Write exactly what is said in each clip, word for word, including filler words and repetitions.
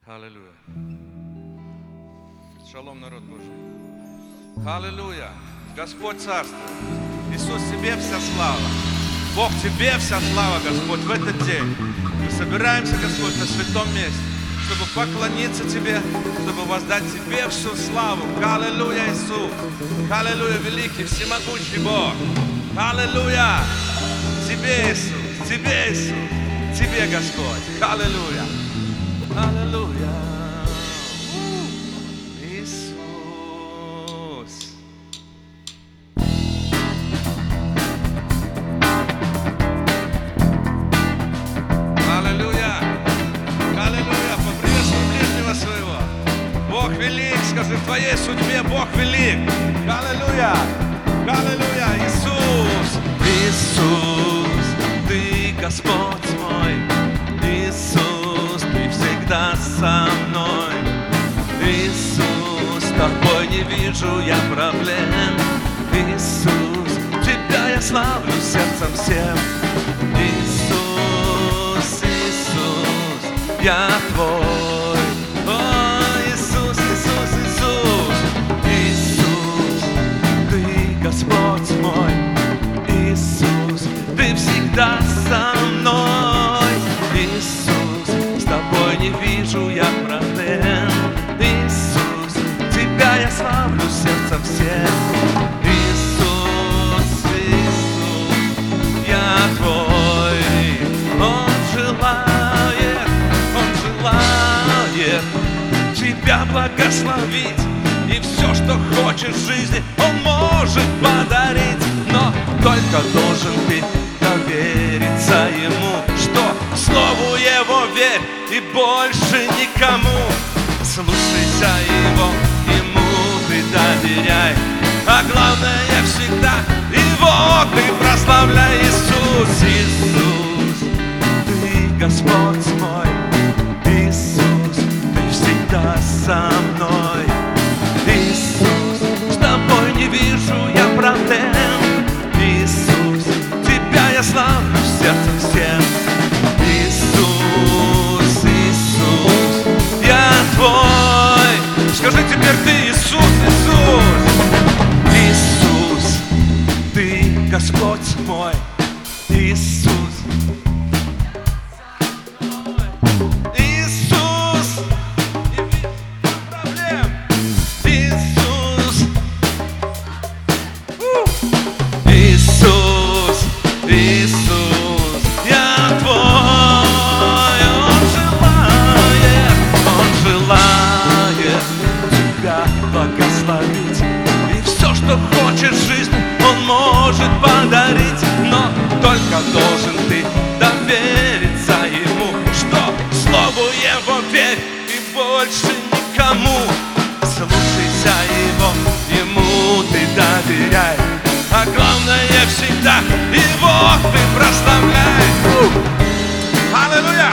Аллилуйя. Шалом, народ Божий. Аллилуйя. Господь царствует. Иисус, Тебе вся слава. Бог, Тебе вся слава, Господь, в этот день. Мы собираемся, Господь, на святом месте, чтобы поклониться Тебе, чтобы воздать Тебе всю славу. Аллилуйя, Иисус. Аллилуйя, великий, всемогущий Бог. Аллилуйя. Тебе, Иисус. Тебе, Иисус. Тебе, Господь. Аллилуйя. Аллилуйя. Иисус. Аллилуйя. Аллилуйя. Поприветствуй ближнего своего. Бог велик. Скажи, в твоей судьбе Бог велик. Аллилуйя. Аллилуйя. Иисус. Иисус. Ты Господь мой. Иисус. Ты всегда со мной. Иисус, с тобой не вижу я проблем. Иисус, тебя я славлю сердцем всем. Иисус, Иисус, я твой. О, Иисус, Иисус, Иисус. Иисус, ты Господь мой. Иисус, ты всегда со мной. Иисус, с тобой не вижу я проблем. Иисус, тебя я славлю сердцем всем. Иисус, Иисус, я твой. Он желает, Он желает тебя благословить. И все, что хочешь в жизни, Он может подарить. Но только должен ты довериться Ему, что слову Его верь и больше никому. Слушайся Его, Ему ты доверяй, а главное всегда Его ты прославляй. Иисус, Иисус, ты Господь мой. Иисус, ты всегда со мной. Иисус, с тобой не вижу я проблем. Иисус, тебя я славлю сердцем всем. Иисус, Иисус, я твой. Скажи теперь ты, Иисус, Иисус. Иисус, ты Господь мой. Иисус. Иисус, не вижу проблем. Иисус. Иисус, Иисус, я твой. Он желает, Он желает тебя благословить. И все, что хочешь в жизни, Он может подарить. Но только должен ты довериться Ему, что слову Его верь и больше никому. Слушайся Его, Ему ты доверяй, а главное всегда Его ты прославляй. Аллилуйя!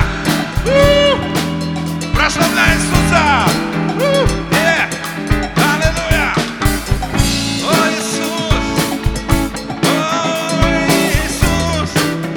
Прославляй Иисуса! Yeah. Аллилуйя! О, Иисус! О, Иисус!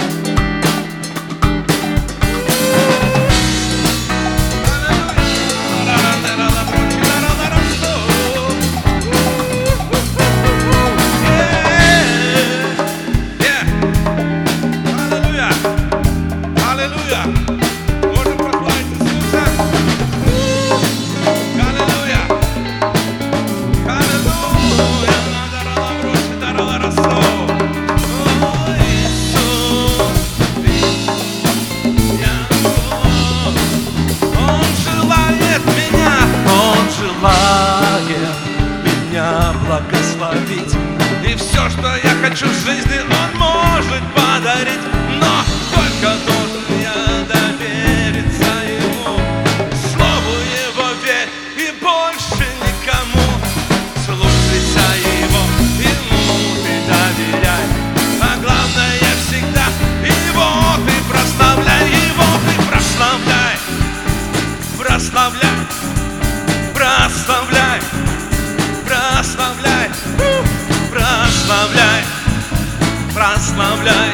Благословить. И все, что я хочу в жизни, Он может подарить. Но только должен я довериться Ему, слову Его верь и больше никому. Слушайся Его, Ему ты доверяй, а главное всегда Его ты прославляй. Его ты прославляй, прославляй, прославляй. Прославляй, прославляй, прославляй,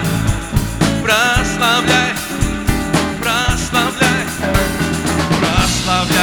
прославляй, прославляй, прославляй.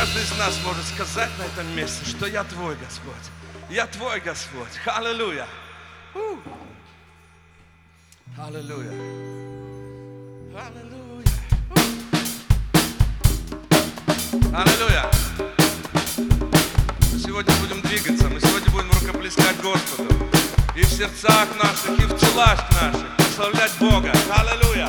каждый из нас может сказать на этом месте, что я Твой, Господь. Я Твой, Господь. Аллилуйя. У. Аллилуйя. Аллилуйя. У. Аллилуйя. Мы сегодня будем двигаться, мы сегодня будем рукоплескать Господу. И в сердцах наших, и в телах наших прославлять Бога. Аллилуйя.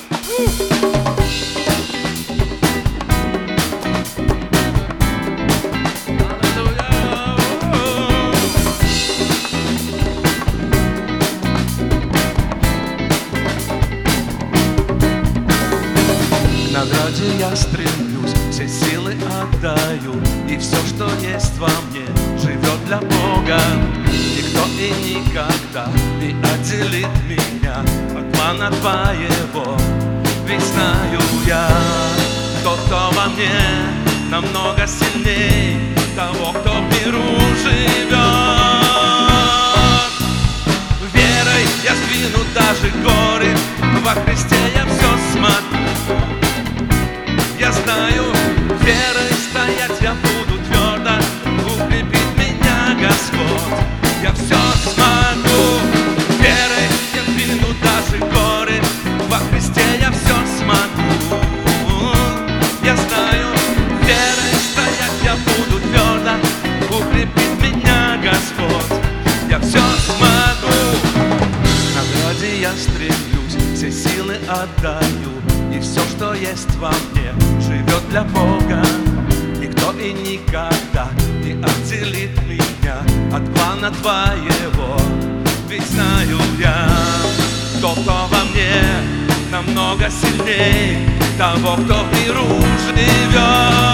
К награде я стремлюсь, все силы отдаю, и все, что есть во мне, живет для Бога. Никто и никогда не отделит меня от плана Твоего. Ведь знаю я, кто-то во мне намного сильней того, кто в миру живет. Верой я сдвину даже горы, во Христе я все смогу. Я знаю, верой стоять я буду твердо, укрепит меня Господь. Я все смогу, верой я сдвину даже горы, во Христе я все смогу. Я знаю, верой стоять я буду твердо, укрепит меня Господь. Я все смогу. К награде я стремлюсь, все силы отдаю, и все, что есть во мне, живет для Бога. Никто и никогда не отделит меня от плана Твоего. Ведь знаю я, кто-то во мне намного сильней того, кто в миру живет.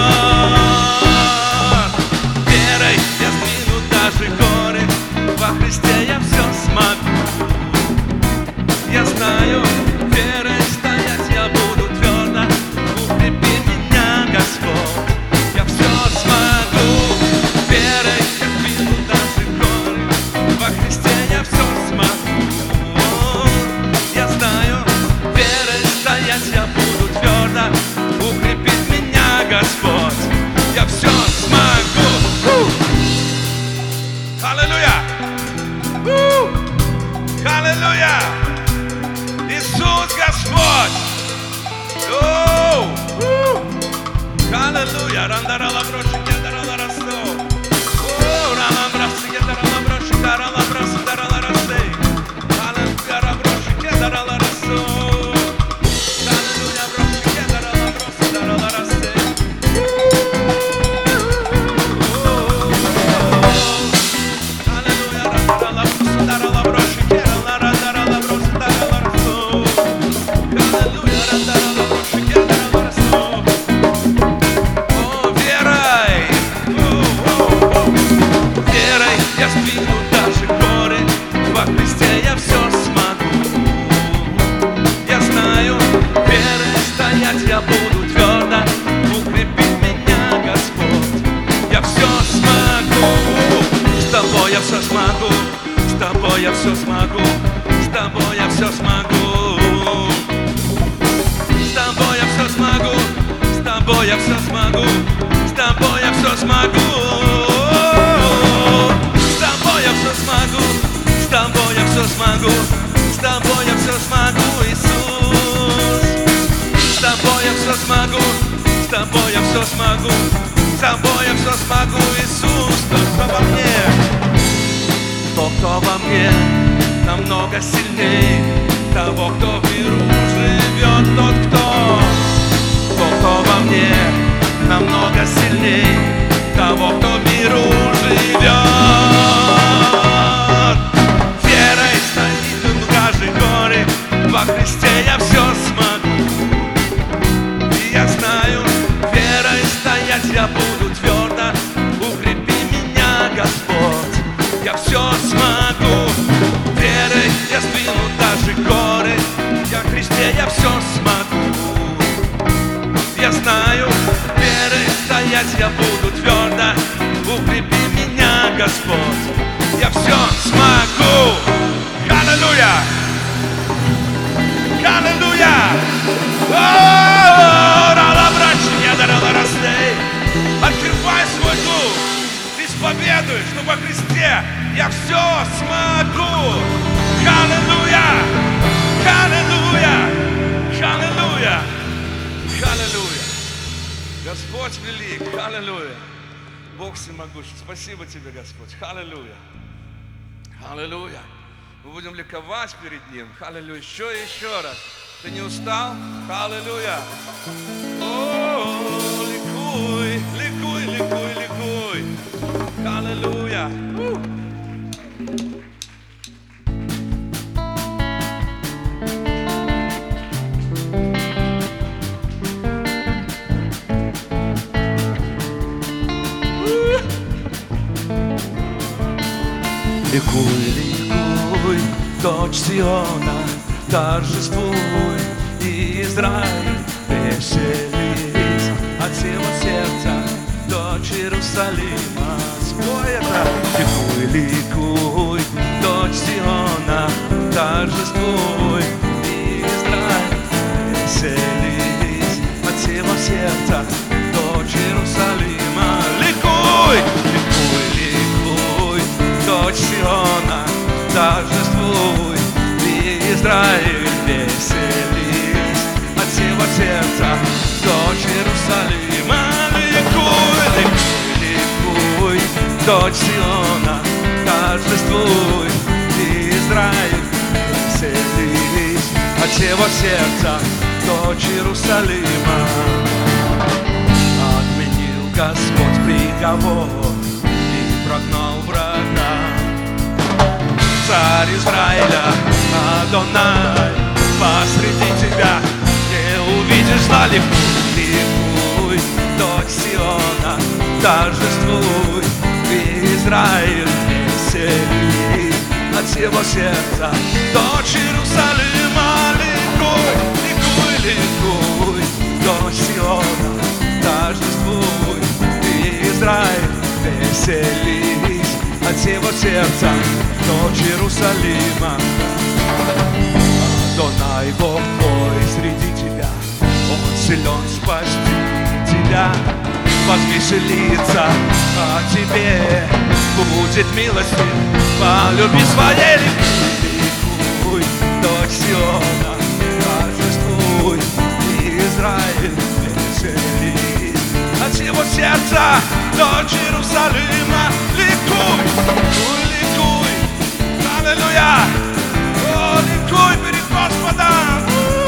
Верой я сдвину даже горы, во Христе я все смогу. Я знаю, верой стоять я буду твердо, укрепи меня Господь. Я все смогу, верой я сдвину даже горы, во Христе я все смогу. Я знаю, верой стоять я буду твердо, укрепит меня Господь. Я все смогу. Аллилуйя. Аллилуйя. Иисус Господь! Аллилуйя! Рандарала броши, кедарала расту. Рала броши, кедарала броши, дарала броши, дарала расты. Аллилуйя, броши, кедарала расту. Аллилуйя, броши, кедарала броши, дарала расты. Аллилуйя, рандарала броши, дарала броши, кедарала рандарала броши, дарала расту. Аллилуйя, рандарала броши, кедарала расту. О, верой, верой я сдвину даже горы, во Христе я все смогу. Я знаю, верой стоять я буду твердо, укрепит меня Господь. Я все смогу, с Тобой я все смогу, с Тобой я все смогу, с Тобой я все смогу. С Тобой я все смогу, с Тобой я все смогу, с Тобой я все смогу. С Тобой я все смогу, с Тобой я все смогу, с Тобой я все смогу, Иисус. С Тобой я все смогу, с Тобой я все смогу, с Тобой я все смогу, Иисус. Кто во мне, тот, кто во мне намного сильней того, кто в миру живет. Тот, кто, тот, кто во мне намного сильней того, кто в миру живет. Верой сдвину даже горы, во Христе я все смогу. И я знаю, верой стоять я буду твердо, укрепи меня Господь. Я все смогу, верой я сдвину даже горы, я в Христе я все смогу. Я знаю, верой стоять я буду твердо, укрепи меня Господь. Я все смогу. Аллилуйя! Аллилуйя! О, рала брачи, я дарала растей. Открывай свой дух. Ты исповедуешь, что во Христе я все смогу. Аллилуйя! Аллилуйя! Аллилуйя! Аллилуйя! Господь велик! Аллилуйя! Бог всемогущий! Спасибо Тебе, Господь! Аллилуйя! Аллилуйя! Мы будем ликовать перед Ним. Аллилуйя! Еще и еще раз. Ты не устал? Аллилуйя! О, ликуй, ликуй, ликуй, ликуй! Аллилуйя! Ликуй, ликуй, дочь Сиона, торжествуй, и Израиль, веселись от всего сердца, дочь Иерусалима. Спой это! Ликуй, ликуй, дочь Сиона, торжествуй, и Израиль, веселись от всего сердца, дочь Иерусалима. Ликуй! Дочь Сиона, торжествуй, и Израиль, веселись от всего сердца, дочь Иерусалима. Ликуй, ликуй, ликуй, дочь Сиона, торжествуй, и Израиль, веселись от всего сердца, дочь Иерусалима. Отменил Господь приговор, прогнал врага. Царь Израиля, Адонай, посреди тебя не увидишь зла. Ликуй, ликуй, дочь Сиона, торжествуй, и Израиль, веселись от всего сердца, дочь Иерусалима. Ликуй, ликуй, ликуй, дочь Сиона, торжествуй, и Израиль, веселись от всего сердца, дочь Иерусалима. Адонай, Бог твой среди тебя, Он силен спасти тебя. Возвеселится о тебе, будет милостив по любви своей. Ликуй, дочь Сиона, торжествуй, и Израиль, веселись от всего сердца, дочь Иерусалима. Ликуй, ликуй, ликуй, аллилуйя! О, ликуй перед Господом!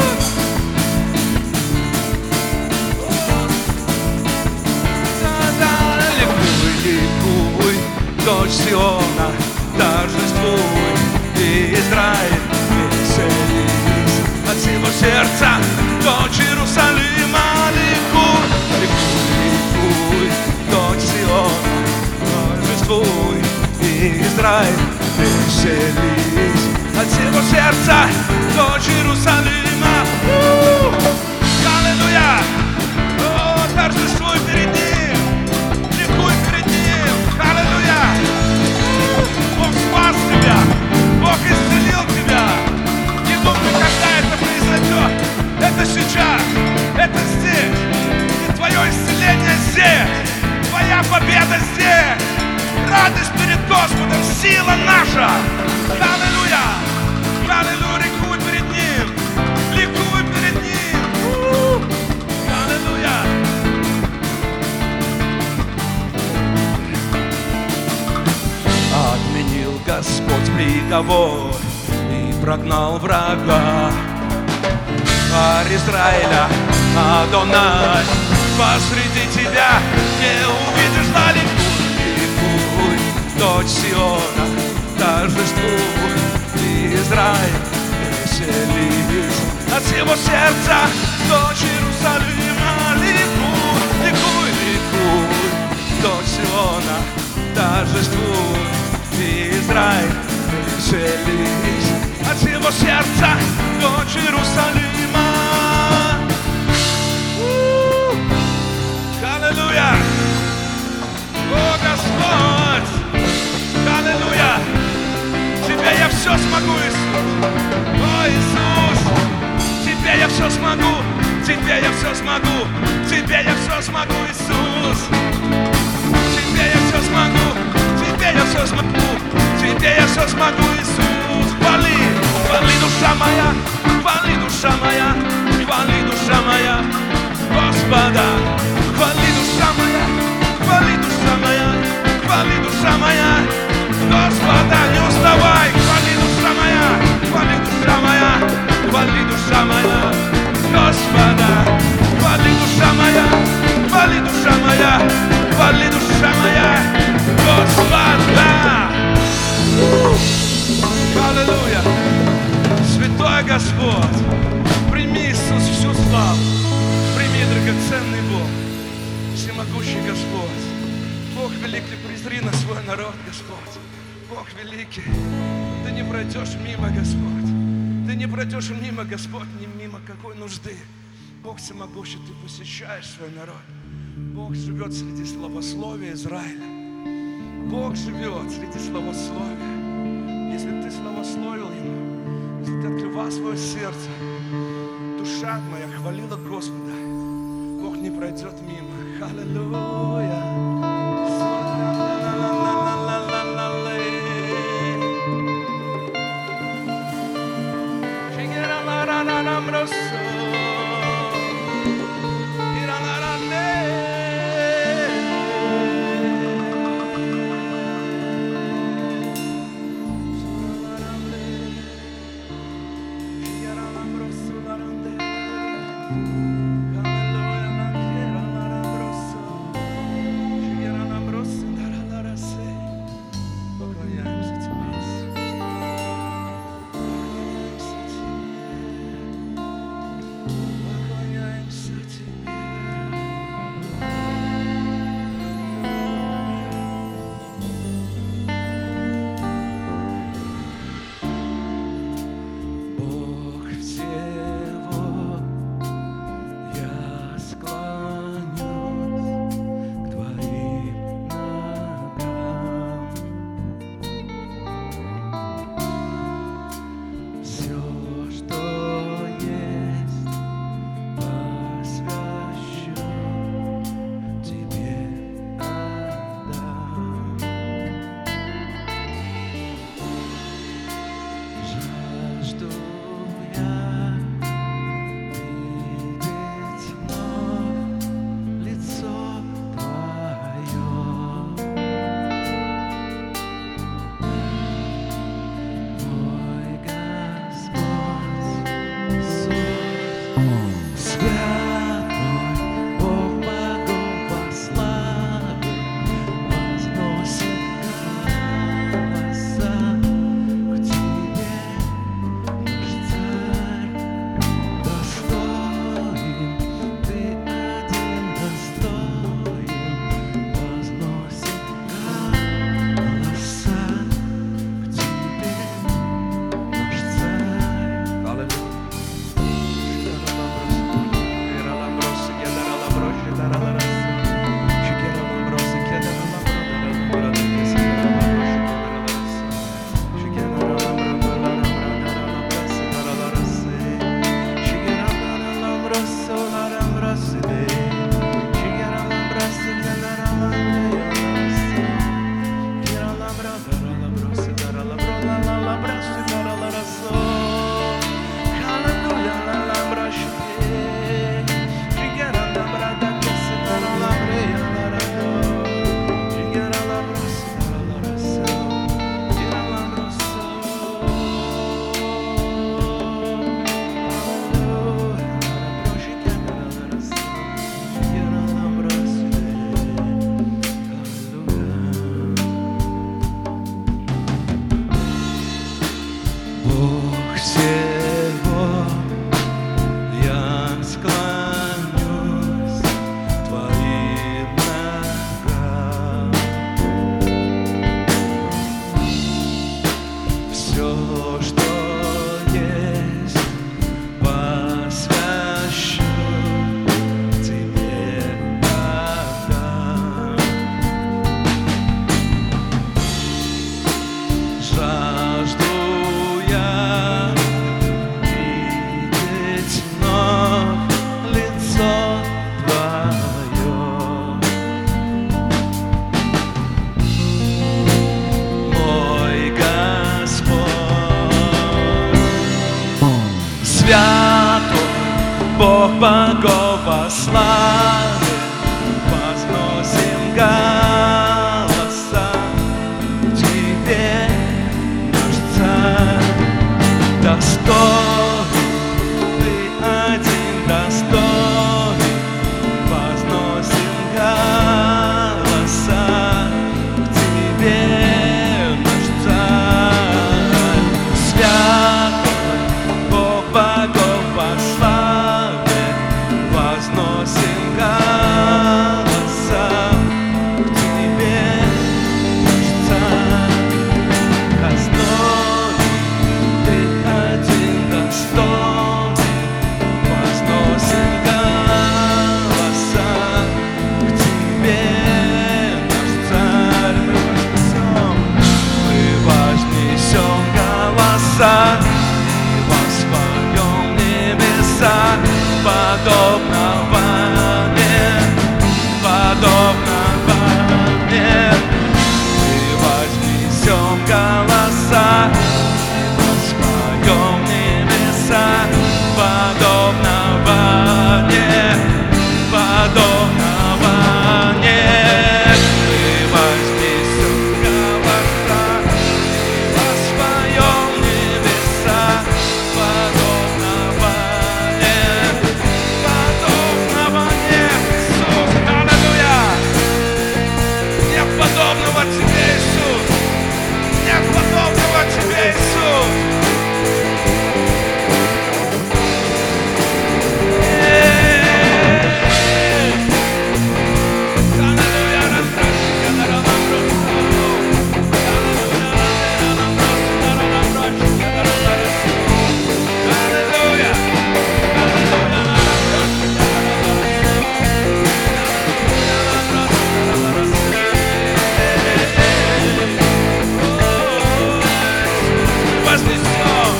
Ликуй, ликуй, дочь Сиона, торжествуй, и Израиль, веселись от всего сердца, дочь Иерусалима. Ликуй, ликуй, дочь Сиона, торжествуй, и Израиль, веселись от всего сердца, дочь Иерусалима. Аллилуйя! О, торжествуй перед Ним, ликуй перед Ним. Аллилуйя! Бог спас тебя, Бог исцелил тебя. Не думай, когда это произойдет. Это сейчас, это здесь. И твое исцеление здесь, твоя победа здесь. Радость перед Господом, сила наша. Аллилуйя! Аллилуйя! Ликуй перед Ним, ликуй перед Ним. У-у-у. Аллилуйя! Отменил Господь приговор и прогнал врага. Царь Израиля, Адонай, посреди тебя не увидишь зла. Ликуй, ликуй, дочь Сиона, торжествуй, и Израиль, веселись от всего сердца, дочь Иерусалима. Ликуй, ликуй, ликуй, дочь Сиона, торжествуй, и Израиль, веселись от всего сердца, дочь Иерусалима. Аллилуйя! О, Господь! Аллилуйя! Тебе я все смогу, Иисус! О, Иисус! Тебе я все смогу! Тебе я все смогу! Тебе я все смогу, Иисус! моя, хвали, душа моя, хвали, душа моя, Господа. Хвали, душа моя, хвали, душа моя, хвали, душа моя, Господа. Не уставай, хвали, душа моя, хвали, душа моя, хвали, душа моя, Господа. Хвали, душа моя, хвали, душа моя, хвали, душа моя, Господа. Аллилуйя! Святой Господь, прими, Иисус, всю славу. Прими, драгоценный Бог, всемогущий Господь. Бог великий, презри на свой народ, Господь. Бог великий, Ты не пройдешь мимо, Господь. Ты не пройдешь мимо, Господь, ни мимо какой нужды. Бог всемогущий, Ты посещаешь свой народ. Бог живет среди славословия Израиля. Бог живет среди славословия. Если ты славословил Ему, если ты открывал свое сердце, душа моя хвалила Господа, Бог не пройдет мимо. Аллилуйя. богов во славе возносим голоса. Тебе, наш Царь, достоин, Ты один достоин, возносим голоса к Тебе, наш Царь. Святой Бог богов во славе возносим голоса к Тебе, наш Царь. Достоин, Ты один достоин, возносим голоса к Тебе, наш Царь. Мы вознесем, мы вознесем голоса и воспоем небеса, подобного нет, подобного нет. Мы вознесем голоса и воспоем небеса, подобного нет, подобного нет. Мы вознесем голоса и воспоем небеса, подобного нет, подобного нет. Иисус, аллилуйя! Нет подобного Тебе, Иисус! Нет подобного Тебе, Иисус! Аллилуйя! Растращика на равнобросу! Аллилуйя! Вознесем,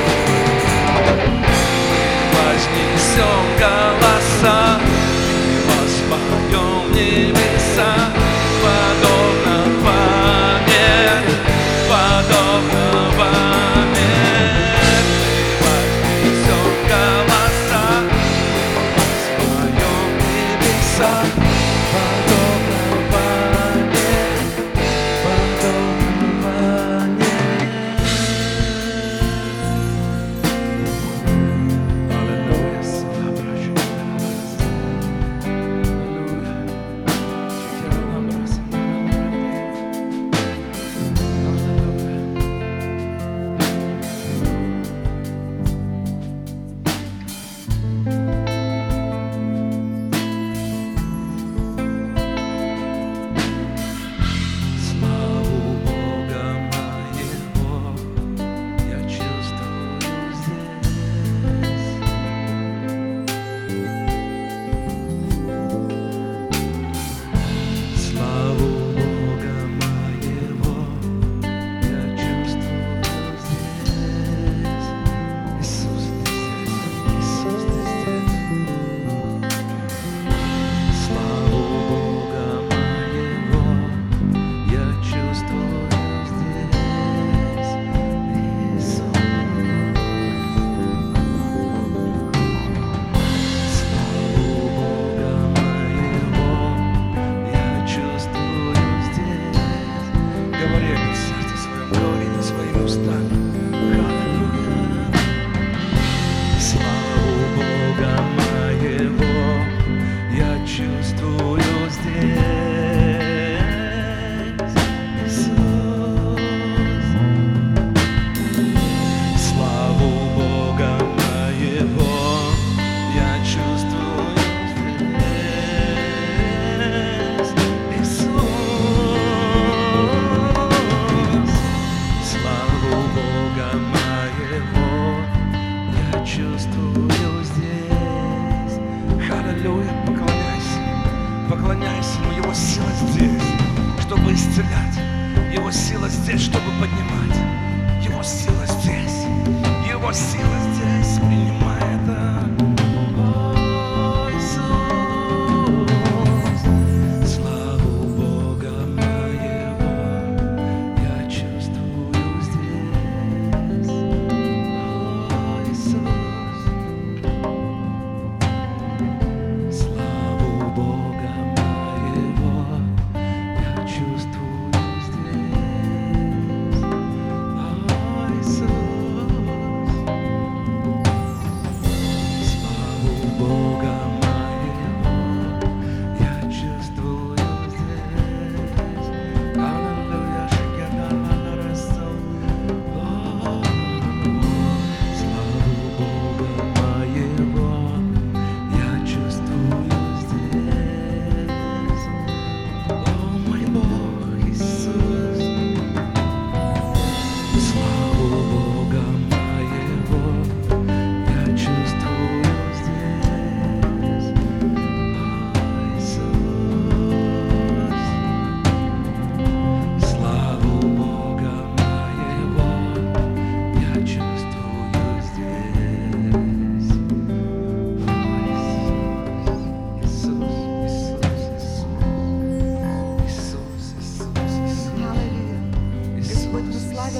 вознесем голоса и воспоем небеса, подобного нет, подобного нет. Мы вознесем голоса и воспоем небеса, подобного нет, подобного нет. Аллилуйя, слава Божья. Славу Бога моего я чувствую здесь. Славу Бога моего я чувствую здесь. Иисус, Ты здесь, Иисус, Ты здесь. Славу Бога моего я чувствую здесь, Иисус. Славу Бога моего я чувствую здесь. Говори это в сердце своем, говори не своими устами. Аллилуйя. Славу Бога моего я чувствую здесь, Иисус. Славу Бога моего я чувствую здесь, Иисус. Славу Бога моего я чувствую здесь. Аллилуйя, поклоняйся, поклоняйся Ему. Его сила здесь, чтобы исцелять. Его сила здесь, чтобы поднимать. Его сила здесь, Его сила здесь. Принимай это. О, Иисус. Славу Бога моего я чувствую здесь. О, Иисус.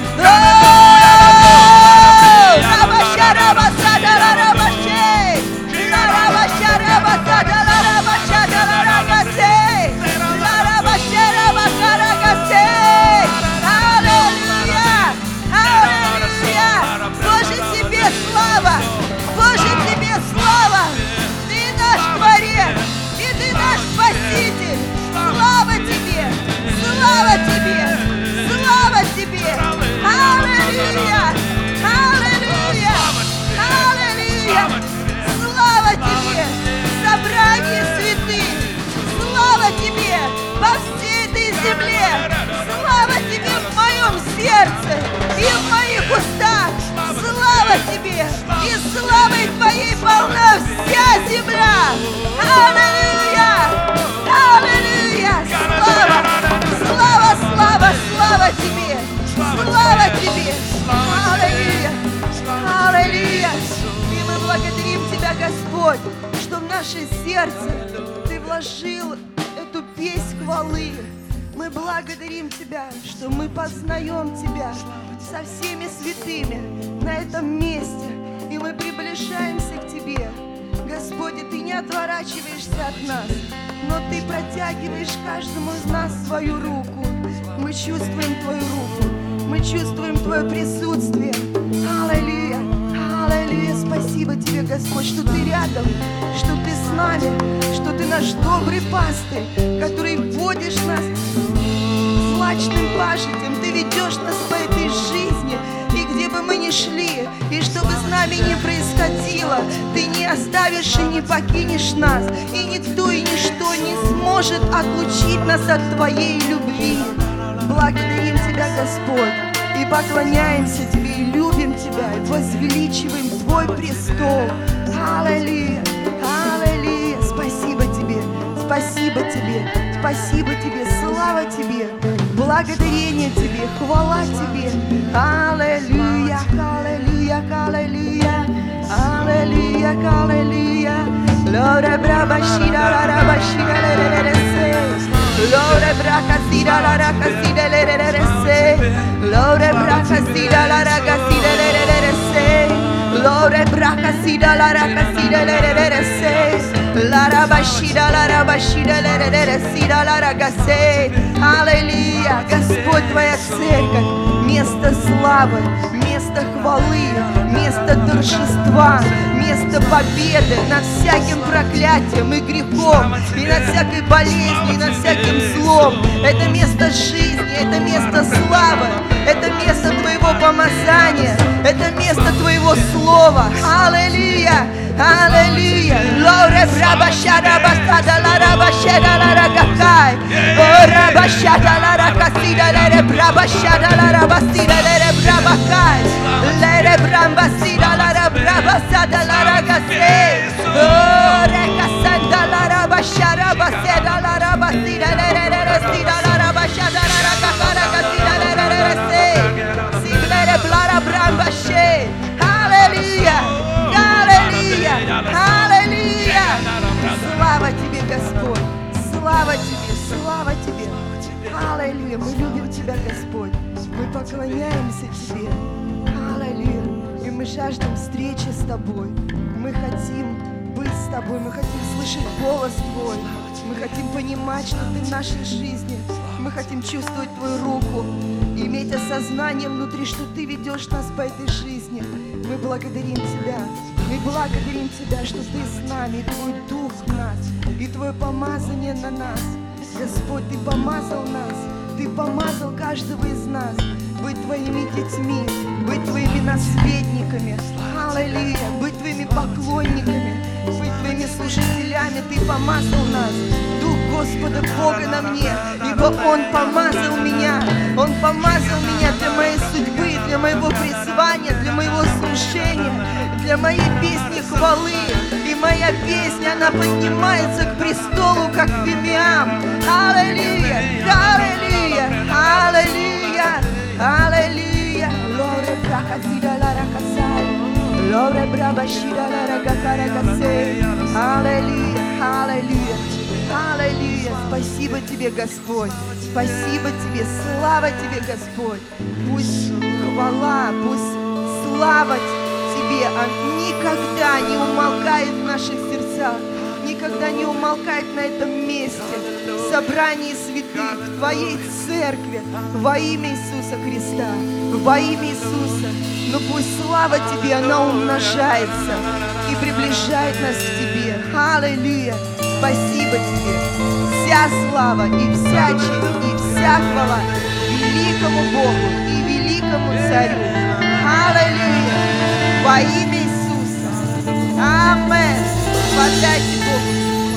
И в моих устах слава Тебе, и славой Твоей полна вся земля. Аллилуйя! Аллилуйя! Слава! Слава, слава, слава Тебе! Слава Тебе! Аллилуйя! Аллилуйя! И мы благодарим Тебя, Господь, что в наше сердце Ты вложил эту песнь хвалы. Мы благодарим Тебя, что мы познаем Тебя со всеми святыми на этом месте, и мы приближаемся к Тебе. Господи, Ты не отворачиваешься от нас, но Ты протягиваешь каждому из нас свою руку. Мы чувствуем Твою руку, мы чувствуем Твое присутствие. Аллилуйя, аллилуйя, спасибо Тебе, Господь, что Ты рядом, что Ты с нами, что Ты наш добрый пастырь, который водишь нас злачным пажитем. Ты ведешь нас по этой жизни, и где бы мы ни шли, и что бы с нами ни происходило, Ты не оставишь и не покинешь нас, и никто и ничто не сможет отлучить нас от Твоей любви. Благодарим Тебя, Господь, и поклоняемся Тебе, и любим Тебя, и возвеличиваем Твой престол. Аллилуйя! Спасибо Тебе, спасибо Тебе, слава Тебе, благодарение Тебе, хвала Тебе. Аллилуйя, аллилуйя, аллилуйя, аллилуйя, аллилуйя. Лоре брабашира рабашира лерересе, лоре бракасира ларакасира лерересе, лоре бракасira larakasira lererese, lore bracasira larakasira lererese, larabashira larabashira lерересира ларакасе. Аллилуйя, Господь, Твоя церковь, место славы, место хвалы, место торжества, место победы над всяким проклятием и грехом, и над всякой болезнью, и над всяким злом. Это место жизни, это место славы, это место Твоего помазания, это место Твоего слова. Аллилуйя, аллилуйя. Лоре брабашара басада ларабашара ларагакай, орабашада ларакасида лере брабашада ларабасида лере брабакай, лере брамбасида ларабрабасада ларагасе, оrekasanda larabashara baseda larabasida lere lere sida larabashada laragakaragasida lere lere se, siblere blara brambashe. Аллилуйя, аллилуйя, аллилуйя. Слава Тебе, Господь, слава Тебе, слава Тебе. Аллилуйя, мы любим Тебя, Господь, мы поклоняемся Тебе. Аллилуйя, и мы жаждем встречи с Тобой. Мы хотим быть с Тобой, мы хотим слышать голос Твой, мы хотим понимать, что Ты в нашей жизни, мы хотим чувствовать Твою руку, иметь осознание внутри, что Ты ведешь нас по этой жизни. Мы благодарим Тебя, мы благодарим Тебя, что Ты с нами, и Твой Дух в нас, и Твое помазание на нас. Господь, Ты помазал нас, Ты помазал каждого из нас быть Твоими детьми, быть Твоими наследниками. Аллилуйя, быть Твоими поклонниками, быть Твоими служителями. Ты помазал нас, Дух Господа Бога на мне, ибо Он помазал меня, Он помазал меня для моей судьбы, для моего призвания, для моего служения, для моей песни хвалы. И моя песня, она поднимается к престолу, как фимиам. Аллилуйя, аллилуйя, аллилуйя, аллилуйя. Лоре бракасида ларакасай, лоре брабашида ларакакарагасе. Аллилуйя, аллилуйя, аллилуйя. Спасибо Тебе, Господь, спасибо Тебе, слава Тебе, Господь. Пусть хвала, пусть слава Тебе никогда не умолкает в наших сердцах, никогда не умолкает на этом месте, в собрании святых, в Твоей церкви, во имя Иисуса Христа, во имя Иисуса. Но пусть слава Тебе, она умножается и приближает нас к Тебе. Аллилуйя! Спасибо Тебе! Вся слава и вся честь и вся хвала великому Богу и великому Царю. Аллилуйя! Во имя Иисуса. Амен. Подайте Богу.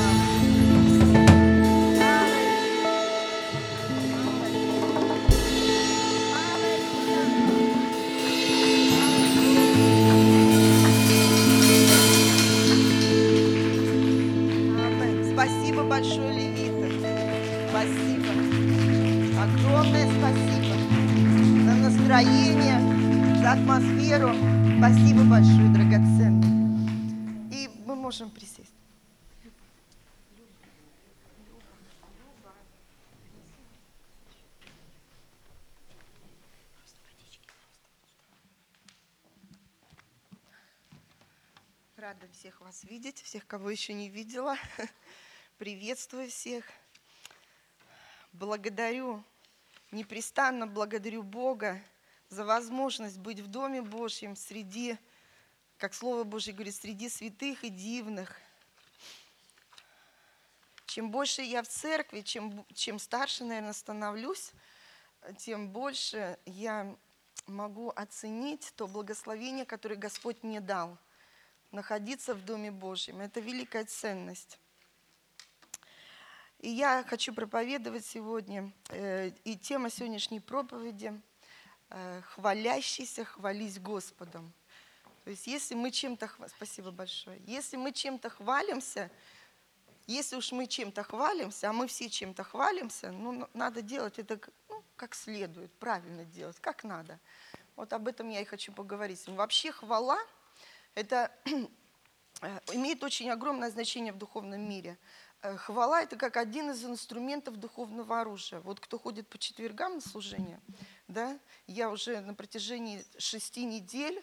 Амен. Спасибо большое, левиты. Спасибо. Огромное спасибо за настроение, за атмосферу. Спасибо большое, драгоценный. И мы можем присесть. Рада всех вас видеть, всех, кого еще не видела. Приветствую всех. Благодарю, непрестанно благодарю Бога за возможность быть в Доме Божьем среди, как Слово Божье говорит, среди святых и дивных. Чем больше я в церкви, чем, чем старше, наверное, становлюсь, тем больше я могу оценить то благословение, которое Господь мне дал. Находиться в Доме Божьем – это великая ценность. И я хочу проповедовать сегодня, э, и тема сегодняшней проповеди э, «Хвалящийся, хвались Господом». То есть если мы чем-то, спасибо большое, если мы чем-то хвалимся, если уж мы чем-то хвалимся, а мы все чем-то хвалимся, ну, надо делать это ну, как следует, правильно делать, как надо. Вот об этом я и хочу поговорить. Вообще хвала – это имеет очень огромное значение в духовном мире. Хвала – это как один из инструментов духовного оружия. Вот кто ходит по четвергам на служение, да, я уже на протяжении шести недель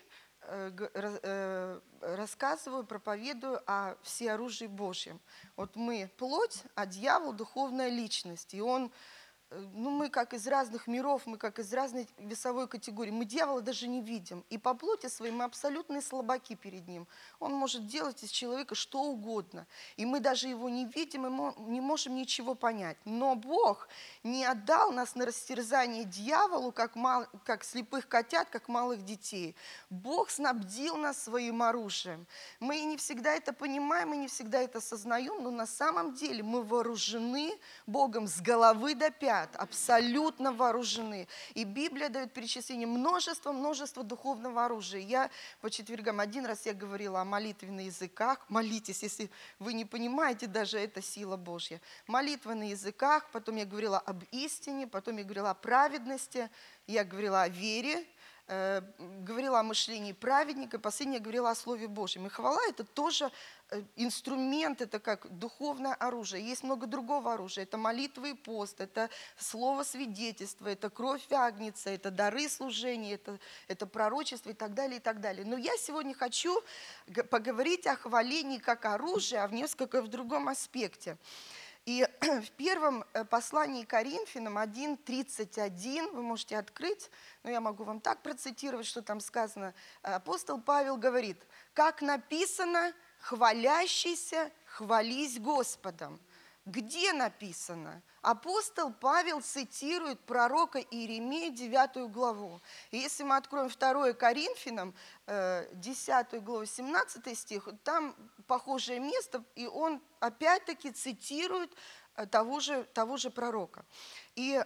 рассказываю, проповедую о всеоружии Божьем. Вот мы плоть, а дьявол – духовная личность. И он, ну, мы как из разных миров, мы как из разной весовой категории. Мы дьявола даже не видим. И по плоти своей мы абсолютные слабаки перед ним. Он может делать из человека что угодно. И мы даже его не видим, и мы не можем ничего понять. Но Бог не отдал нас на растерзание дьяволу, как, мал, как слепых котят, как малых детей. Бог снабдил нас своим оружием. Мы не всегда это понимаем, мы не всегда это осознаем, но на самом деле мы вооружены Богом с головы до пят. Абсолютно вооружены. И Библия дает перечисление множества-множества духовного оружия. Я по четвергам один раз я говорила о молитве на языках. Молитесь, если вы не понимаете, даже это сила Божья. Молитва на языках, потом я говорила об истине, потом я говорила о праведности, я говорила о вере, э, говорила о мышлении праведника, и последнее я говорила о Слове Божьем. И хвала – это тоже инструмент, это как духовное оружие. Есть много другого оружия. Это молитва и пост, это слово свидетельства, это кровь Агнца, это дары служения, это, это пророчество и так далее, и так далее. Но я сегодня хочу поговорить о хвале не как оружие, а в несколько в другом аспекте. И в первом послании Коринфянам один тридцать один, вы можете открыть, но я могу вам так процитировать, что там сказано. Апостол Павел говорит: «Как написано, хвалящийся, хвались Господом». Где написано? Апостол Павел цитирует пророка Иеремию, девятую главу. И если мы откроем второе Коринфянам, десятую главу, семнадцатый стих, там похожее место, и он опять-таки цитирует того же, того же пророка. И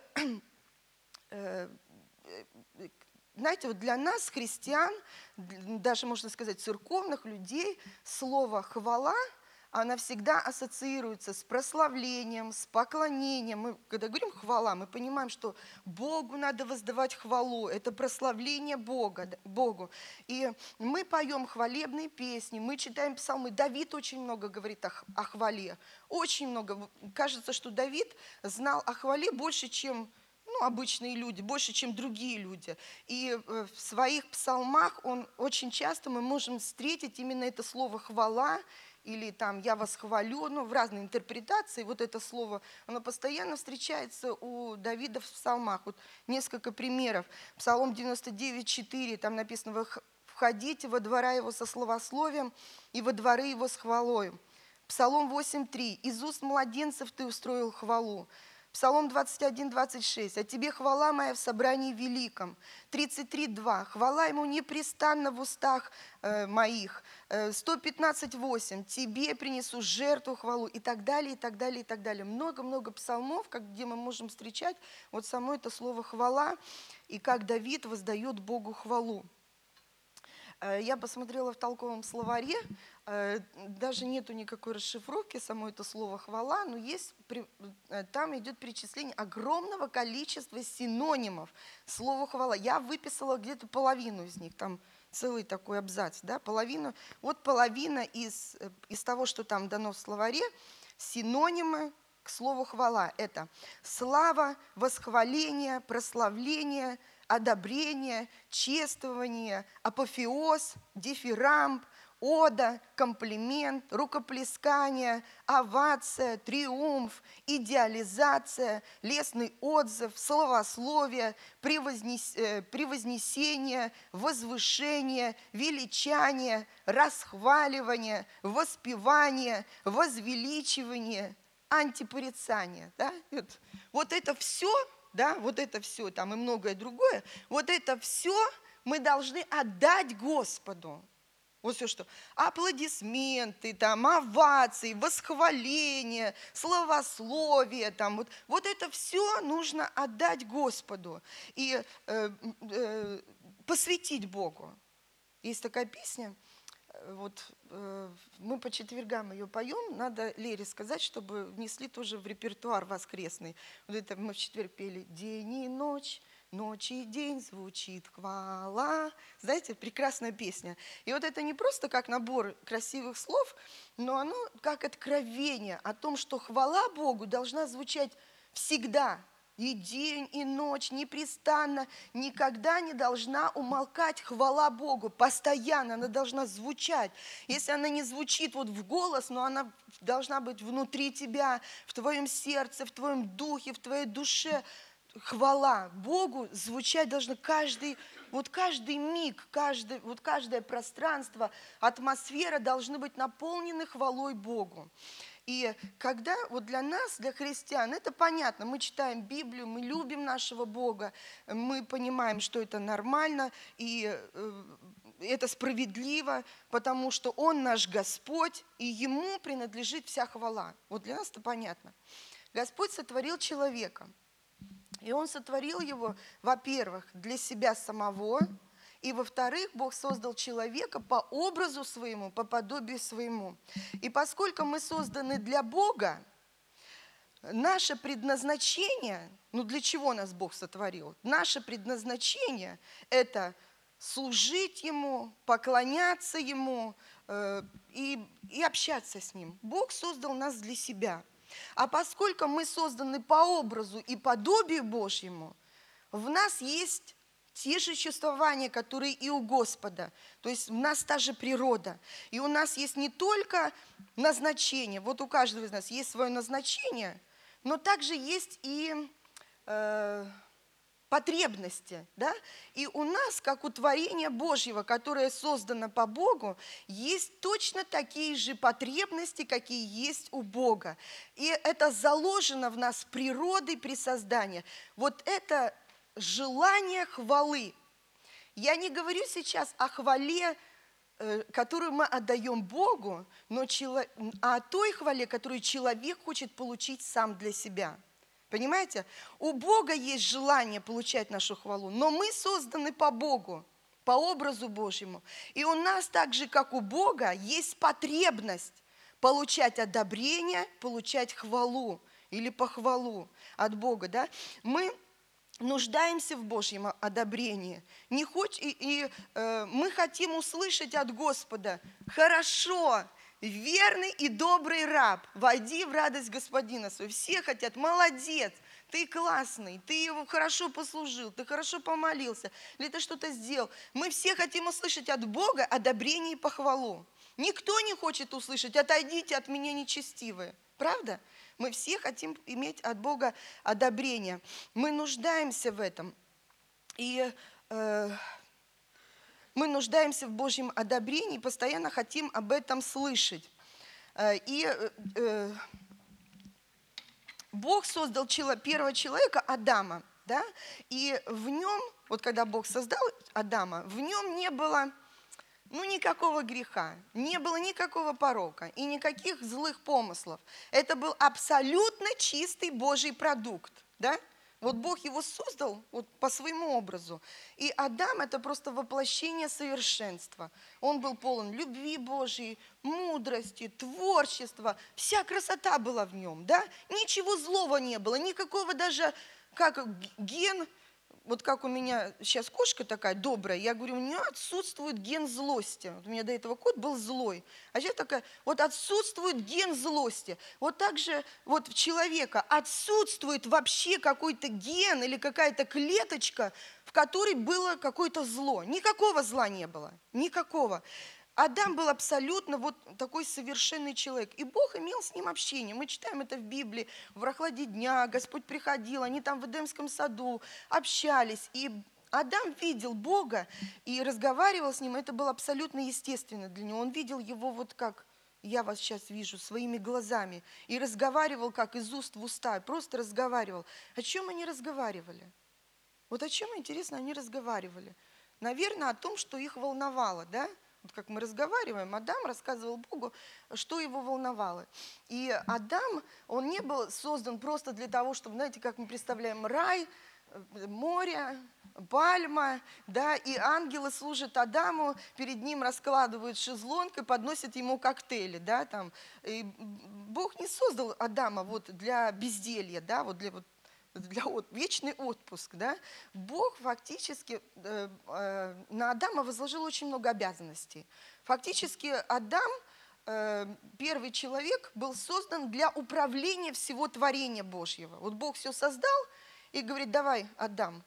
знаете, вот для нас, христиан, даже, можно сказать, церковных людей, слово «хвала», она всегда ассоциируется с прославлением, с поклонением. Мы, когда говорим «хвала», мы понимаем, что Богу надо воздавать хвалу, это прославление Бога, Богу. И мы поем хвалебные песни, мы читаем псалмы. Давид очень много говорит о, о хвале, очень много. Кажется, что Давид знал о хвале больше, чем ну, обычные люди, больше, чем другие люди. И в своих псалмах он очень часто мы можем встретить именно это слово «хвала», или там «я вас хвалю», ну, в разной интерпретации вот это слово, оно постоянно встречается у Давида в псалмах. Вот несколько примеров. Псалом девяносто девять четыре, там написано: «Вы входите во двора его со словословием и во дворы его с хвалою». Псалом восемь три, «Из уст младенцев ты устроил хвалу». Псалом двадцать один двадцать шесть, «О тебе хвала моя в собрании великом». тридцать три два, «Хвала ему непрестанно в устах э, моих». Э, сто пятнадцать восемь, «Тебе принесу жертву хвалу», и так далее, и так далее, и так далее. Много-много псалмов, как, где мы можем встречать вот само это слово «хвала», и как Давид воздает Богу хвалу. Я посмотрела в толковом словаре, даже нету никакой расшифровки, само это слово «хвала», но есть, там идет перечисление огромного количества синонимов слова «хвала». Я выписала где-то половину из них, там целый такой абзац, да, половину. Вот половина из, из того, что там дано в словаре, синонимы к слову «хвала». Это слава, восхваление, прославление, одобрение, чествование, апофеоз, дифирамб, ода, комплимент, рукоплескание, овация, триумф, идеализация, лестный отзыв, словословие, превознесение, возвышение, величание, расхваливание, воспевание, возвеличивание, антипорицание. Да? Вот, вот это все, да, вот это все, там и многое другое, вот это все мы должны отдать Господу. Вот все, что аплодисменты, там, овации, восхваление, словословие, там, вот, вот это все нужно отдать Господу и э, э, посвятить Богу. Есть такая песня, вот э, мы по четвергам ее поем, надо Лере сказать, чтобы внесли тоже в репертуар воскресный. Вот это мы в четверг пели «День и ночь, ночь и день звучит хвала». Знаете, прекрасная песня. И вот это не просто как набор красивых слов, но оно как откровение о том, что хвала Богу должна звучать всегда. И день, и ночь, непрестанно, никогда не должна умолкать хвала Богу. Постоянно она должна звучать. Если она не звучит вот в голос, но она должна быть внутри тебя, в твоем сердце, в твоем духе, в твоей душе. Хвала Богу звучать должна каждый, вот каждый миг, каждый, вот каждое пространство, атмосфера должны быть наполнены хвалой Богу. И когда вот для нас, для христиан, это понятно, мы читаем Библию, мы любим нашего Бога, мы понимаем, что это нормально, и это справедливо, потому что Он наш Господь, и Ему принадлежит вся хвала. Вот для нас это понятно. Господь сотворил человека, и Он сотворил его, во-первых, для себя самого, и, во-вторых, Бог создал человека по образу своему, по подобию своему. И поскольку мы созданы для Бога, наше предназначение, ну для чего нас Бог сотворил? Наше предназначение – это служить Ему, поклоняться Ему э, и, и общаться с Ним. Бог создал нас для себя. А поскольку мы созданы по образу и подобию Божьему, в нас есть те же чувствования, которые и у Господа. То есть у нас та же природа. И у нас есть не только назначение, вот у каждого из нас есть свое назначение, но также есть и э, потребности. Да? И у нас, как у творения Божьего, которое создано по Богу, есть точно такие же потребности, какие есть у Бога. И это заложено в нас природой при создании. Вот это желание хвалы. Я не говорю сейчас о хвале, которую мы отдаем Богу, но а о той хвале, которую человек хочет получить сам для себя. Понимаете? У Бога есть желание получать нашу хвалу, но мы созданы по Богу, по образу Божьему. И у нас так же, как у Бога, есть потребность получать одобрение, получать хвалу или похвалу от Бога. Да? Мы нуждаемся в Божьем одобрении. Не хоть, и, и, э, мы хотим услышать от Господа: «Хорошо, верный и добрый раб, войди в радость Господина своего». Все хотят: «Молодец, ты классный, ты его хорошо послужил, ты хорошо помолился, или ты что-то сделал». Мы все хотим услышать от Бога одобрение и похвалу. Никто не хочет услышать: «Отойдите от меня, нечестивые». Правда? Мы все хотим иметь от Бога одобрение. Мы нуждаемся в этом. И э, мы нуждаемся в Божьем одобрении, постоянно хотим об этом слышать. Э, и э, Бог создал первого человека, Адама, да? И в нем, вот когда Бог создал Адама, в нем не было... Ну, никакого греха, не было никакого порока и никаких злых помыслов. Это был абсолютно чистый Божий продукт. Да? Вот Бог его создал вот по своему образу. И Адам – это просто воплощение совершенства. Он был полон любви Божьей, мудрости, творчества. Вся красота была в нем. Да? Ничего злого не было, никакого даже, как ген. Вот как у меня сейчас кошка такая добрая, я говорю, у нее отсутствует ген злости. Вот у меня до этого кот был злой. А сейчас такая, вот отсутствует ген злости. Вот так же вот в человека отсутствует вообще какой-то ген или какая-то клеточка, в которой было какое-то зло. Никакого зла не было, никакого. Адам был абсолютно вот такой совершенный человек. И Бог имел с ним общение. Мы читаем это в Библии. В прохладе дня Господь приходил, они там в Эдемском саду общались. И Адам видел Бога и разговаривал с ним. Это было абсолютно естественно для него. Он видел его вот как я вас сейчас вижу, своими глазами. И разговаривал как из уст в уста. Просто разговаривал. О чем они разговаривали? Вот о чем, интересно, они разговаривали? Наверное, о том, что их волновало, да? Вот как мы разговариваем, Адам рассказывал Богу, что его волновало. И Адам, он не был создан просто для того, чтобы, знаете, как мы представляем рай, море, пальма, да, и ангелы служат Адаму, перед ним раскладывают шезлонг и подносят ему коктейли, да, там. И Бог не создал Адама вот для безделья, да, вот для вот для от, вечный отпуск, да. Бог фактически э, э, на Адама возложил очень много обязанностей. Фактически Адам, э, первый человек, был создан для управления всего творения Божьего. Вот Бог все создал и говорит: давай, Адам,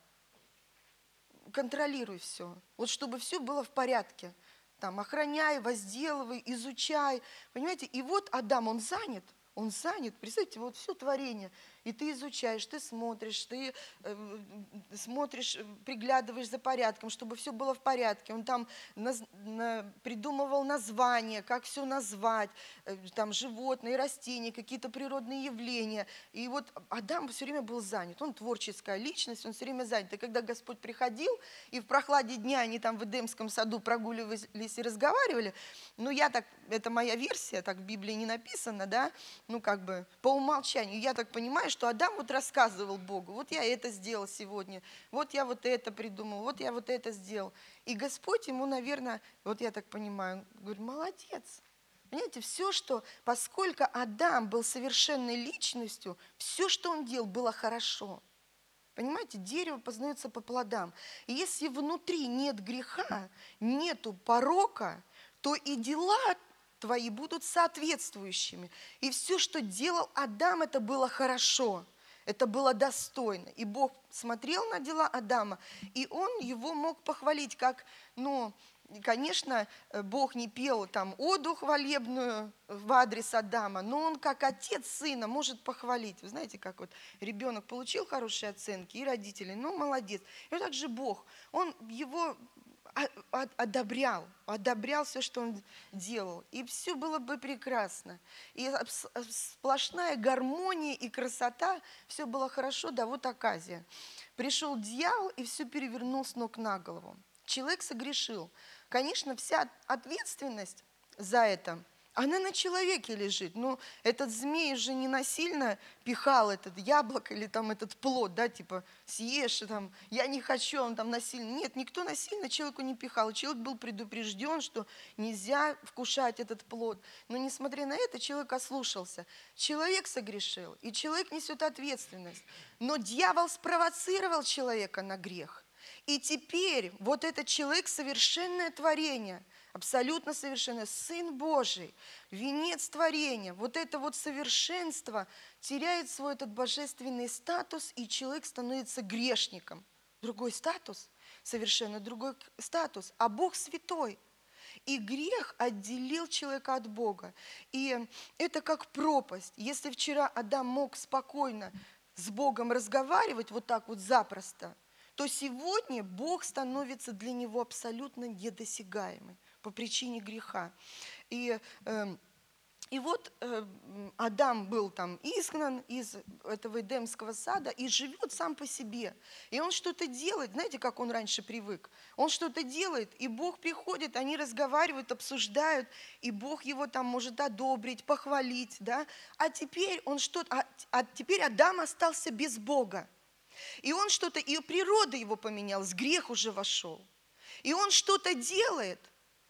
контролируй все, вот чтобы все было в порядке. Там, охраняй, возделывай, изучай. Понимаете, и вот Адам, он занят. Он занят, представьте, вот все творение, и ты изучаешь, ты смотришь, ты э, смотришь, приглядываешь за порядком, чтобы все было в порядке. Он там наз, на, придумывал названия, как все назвать, э, там животные, растения, какие-то природные явления. И вот Адам все время был занят, он творческая личность, он все время занят. И когда Господь приходил, и в прохладе дня они там в Эдемском саду прогуливались и разговаривали, ну я так, это моя версия, так в Библии не написано, да, ну, как бы по умолчанию. Я так понимаю, что Адам вот рассказывал Богу: вот я это сделал сегодня, вот я вот это придумал, вот я вот это сделал. И Господь ему, наверное, вот я так понимаю, говорит: молодец. Понимаете, все, что, поскольку Адам был совершенной личностью, все, что он делал, было хорошо. Понимаете, дерево познается по плодам. И если внутри нет греха, нету порока, то и дела твои будут соответствующими. И все, что делал Адам, это было хорошо, это было достойно. И Бог смотрел на дела Адама, и он его мог похвалить, как, ну, конечно, Бог не пел там оду хвалебную в адрес Адама, но он как отец сына может похвалить. Вы знаете, как вот ребенок получил хорошие оценки, и родители: ну, молодец. И вот так же Бог, он его одобрял, одобрял все, что он делал, и все было бы прекрасно. И сплошная гармония и красота, все было хорошо, да вот оказия. Пришел дьявол и все перевернул с ног на голову. Человек согрешил. Конечно, вся ответственность за это, она на человеке лежит. Но этот змей же не насильно пихал этот яблоко или там этот плод, да, типа съешь, там, я не хочу, он там насильно. Нет, никто насильно человеку не пихал. Человек был предупрежден, что нельзя вкушать этот плод. Но несмотря на это, человек ослушался. Человек согрешил, и человек несет ответственность. Но дьявол спровоцировал человека на грех. И теперь вот этот человек — совершенное творение, абсолютно совершенное, Сын Божий, венец творения. Вот это вот совершенство теряет свой этот божественный статус, и человек становится грешником. Другой статус, совершенно другой статус, а Бог святой. И грех отделил человека от Бога. И это как пропасть. Если вчера Адам мог спокойно с Богом разговаривать вот так вот запросто, то сегодня Бог становится для него абсолютно недосягаемым по причине греха. И, э, и вот э, Адам был там изгнан из этого Эдемского сада и живет сам по себе. И он что-то делает, знаете, как он раньше привык? Он что-то делает, и Бог приходит, они разговаривают, обсуждают, и Бог его там может одобрить, похвалить, да? А теперь он что-то, а, а теперь Адам остался без Бога. И он что-то, и природа его поменялась, грех уже вошел. И он что-то делает,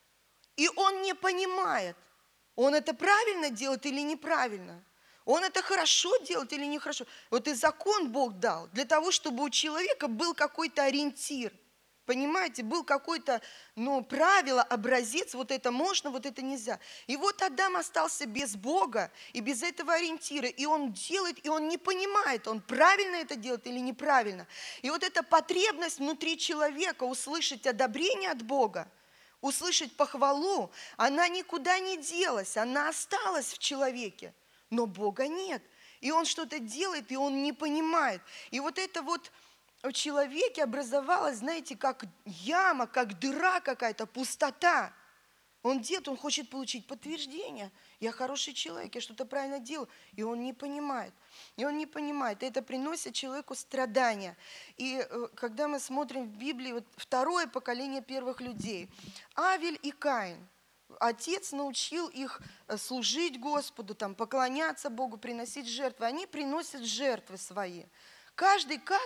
и он не понимает, он это правильно делает или неправильно. Он это хорошо делает или нехорошо. Вот и закон Бог дал для того, чтобы у человека был какой-то ориентир. Понимаете, был какой-то, ну, правило, образец, вот это можно, вот это нельзя. И вот Адам остался без Бога и без этого ориентира. И он делает, и он не понимает, он правильно это делает или неправильно. И вот эта потребность внутри человека услышать одобрение от Бога, услышать похвалу, она никуда не делась, она осталась в человеке. Но Бога нет. И он что-то делает, и он не понимает. И вот это вот в человеке образовалась, знаете, как яма, как дыра какая-то, пустота. Он делает, он хочет получить подтверждение. Я хороший человек, я что-то правильно делаю. И он не понимает. И он не понимает. И это приносит человеку страдания. И когда мы смотрим в Библии, вот второе поколение первых людей, Авель и Каин. Отец научил их служить Господу, там, поклоняться Богу, приносить жертвы. Они приносят жертвы свои. Каждый как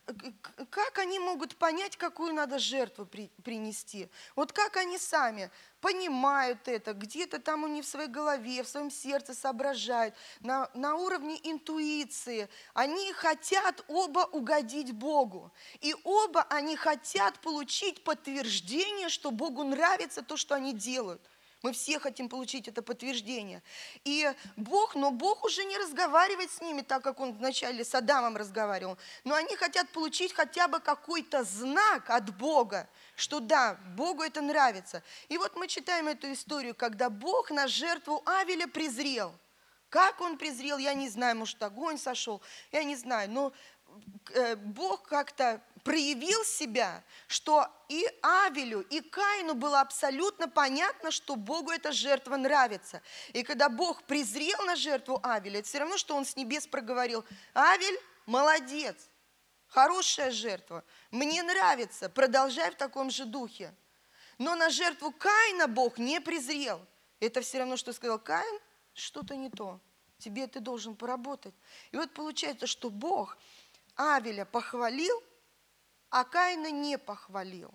как они могут понять, какую надо жертву при, принести? Вот как они сами понимают это, где-то там они в своей голове, в своем сердце соображают, на, на уровне интуиции. Они хотят оба угодить Богу. И оба они хотят получить подтверждение, что Богу нравится то, что они делают. Мы все хотим получить это подтверждение. И Бог, но Бог уже не разговаривает с ними, так как Он вначале с Адамом разговаривал. Но они хотят получить хотя бы какой-то знак от Бога, что да, Богу это нравится. И вот мы читаем эту историю, когда Бог на жертву Авеля презрел. Как Он презрел, я не знаю, может, огонь сошел, я не знаю. Но Бог как-то проявил себя, что и Авелю, и Каину было абсолютно понятно, что Богу эта жертва нравится. И когда Бог презрел на жертву Авеля, это все равно, что Он с небес проговорил: Авель, молодец, хорошая жертва, мне нравится, продолжай в таком же духе. Но на жертву Каина Бог не презрел. Это все равно, что сказал: Каин, что-то не то, тебе ты должен поработать. И вот получается, что Бог Авеля похвалил, а Каина не похвалил.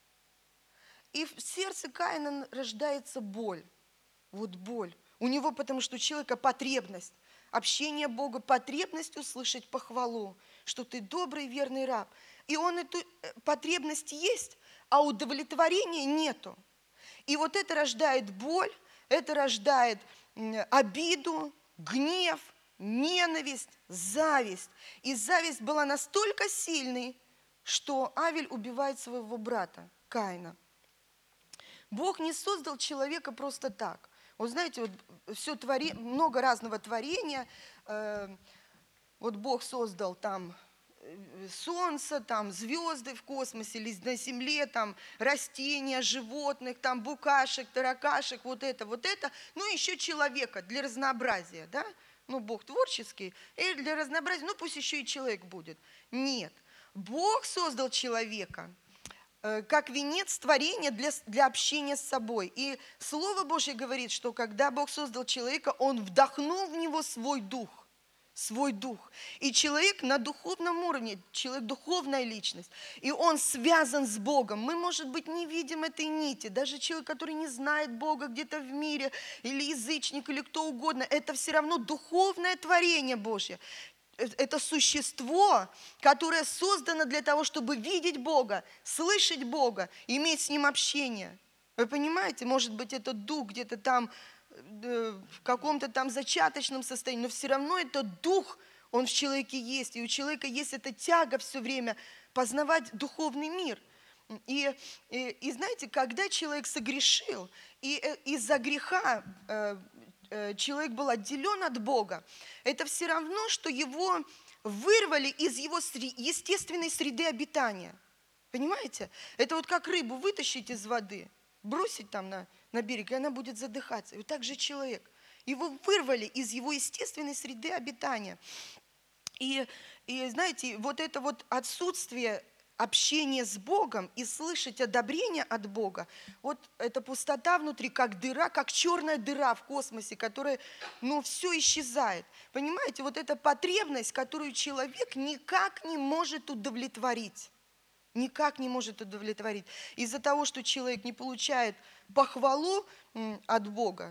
И в сердце Каина рождается боль. Вот боль. У него, потому что у человека потребность. Общение Бога, потребность услышать похвалу, что ты добрый, верный раб. И он эту потребность есть, а удовлетворения нету. И вот это рождает боль, это рождает обиду, гнев, ненависть, зависть. И зависть была настолько сильной, что Авель убивает своего брата Каина. Бог не создал человека просто так. Вот знаете, вот все твори, много разного творения. Вот Бог создал там солнце, там звезды в космосе, или на земле, там растения, животных, там букашек, таракашек, вот это, вот это. Ну, еще человека для разнообразия, да? Ну, Бог творческий, и для разнообразия, ну, пусть еще и человек будет. Нет, Бог создал человека э, как венец творения для, для общения с собой. И Слово Божье говорит, что когда Бог создал человека, Он вдохнул в него свой дух. Свой дух. И человек на духовном уровне, человек духовная личность, и он связан с Богом. Мы, может быть, не видим этой нити. Даже человек, который не знает Бога где-то в мире, или язычник, или кто угодно, это все равно духовное творение Божье. Это существо, которое создано для того, чтобы видеть Бога, слышать Бога, иметь с Ним общение. Вы понимаете, может быть, этот дух где-то там, в каком-то там зачаточном состоянии, но все равно этот дух, он в человеке есть. И у человека есть эта тяга все время познавать духовный мир. И, и, и знаете, когда человек согрешил, и из-за греха э, э, человек был отделен от Бога, это все равно, что его вырвали из его сре- естественной среды обитания. Понимаете? Это вот как рыбу вытащить из воды, бросить там на, на берег, и она будет задыхаться. И вот так же человек. Его вырвали из его естественной среды обитания. И, и знаете, вот это вот отсутствие общения с Богом и слышать одобрение от Бога, вот эта пустота внутри, как дыра, как черная дыра в космосе, которая, ну, все исчезает. Понимаете, вот эта потребность, которую человек никак не может удовлетворить. Никак не может удовлетворить. Из-за того, что человек не получает похвалу от Бога,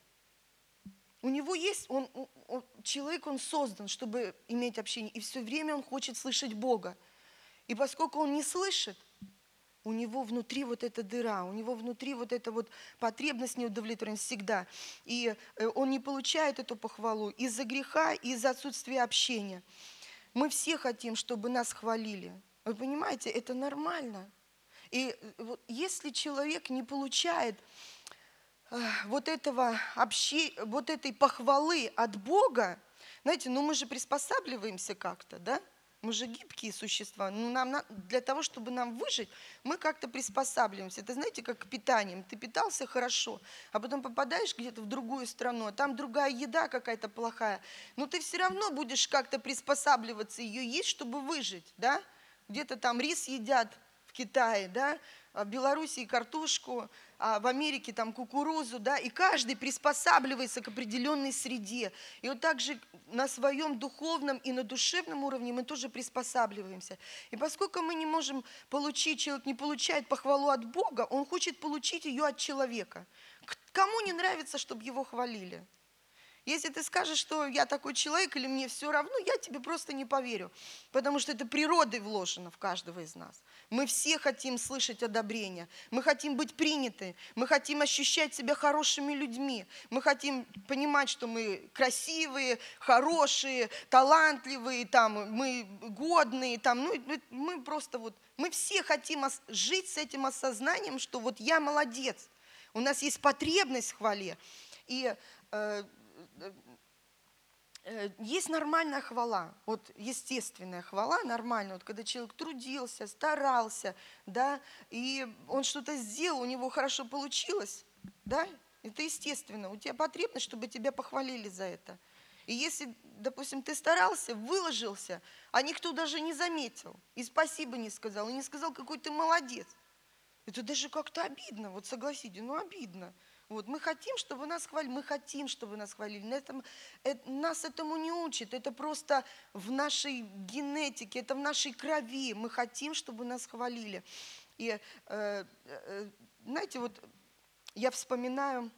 у него есть, он, он, человек, он создан, чтобы иметь общение, и все время он хочет слышать Бога. И поскольку он не слышит, у него внутри вот эта дыра, у него внутри вот эта вот потребность неудовлетворенность всегда. И он не получает эту похвалу из-за греха, из-за отсутствия общения. Мы все хотим, чтобы нас хвалили. Вы понимаете, это нормально. И вот если человек не получает вот этого общения, вот этой похвалы от Бога, знаете, ну мы же приспосабливаемся как-то, да? Мы же гибкие существа. Ну, нам, для того, чтобы нам выжить, мы как-то приспосабливаемся. Это, знаете, как питанием. Ты питался хорошо, а потом попадаешь где-то в другую страну, а там другая еда какая-то плохая. Но ты все равно будешь как-то приспосабливаться, ее есть, чтобы выжить, да? Где-то там рис едят в Китае, да? в Белоруссии картошку, а в Америке там кукурузу, да, и каждый приспосабливается к определенной среде. И вот так же на своем духовном и на душевном уровне мы тоже приспосабливаемся. И поскольку мы не можем получить, человек не получает похвалу от Бога, он хочет получить ее от человека. Кому не нравится, чтобы его хвалили? Если ты скажешь, что я такой человек или мне все равно, я тебе просто не поверю. Потому что это природой вложено в каждого из нас. Мы все хотим слышать одобрение. Мы хотим быть приняты. Мы хотим ощущать себя хорошими людьми. Мы хотим понимать, что мы красивые, хорошие, талантливые, там, мы годные. Там, ну, мы просто вот, мы все хотим жить с этим осознанием, что вот я молодец. У нас есть потребность в хвале. И э, есть нормальная хвала, вот естественная хвала, нормальная, вот когда человек трудился, старался, да, и он что-то сделал, у него хорошо получилось, да, это естественно, у тебя потребность, чтобы тебя похвалили за это. И если, допустим, ты старался, выложился, а никто даже не заметил, и спасибо не сказал, и не сказал, какой ты молодец, это даже как-то обидно, вот согласитесь, ну обидно. Вот, мы хотим, чтобы нас хвалили, мы хотим, чтобы нас хвалили. На этом, это, нас этому не учат, это просто в нашей генетике, это в нашей крови. Мы хотим, чтобы нас хвалили. И, э, э, знаете, вот я вспоминаю,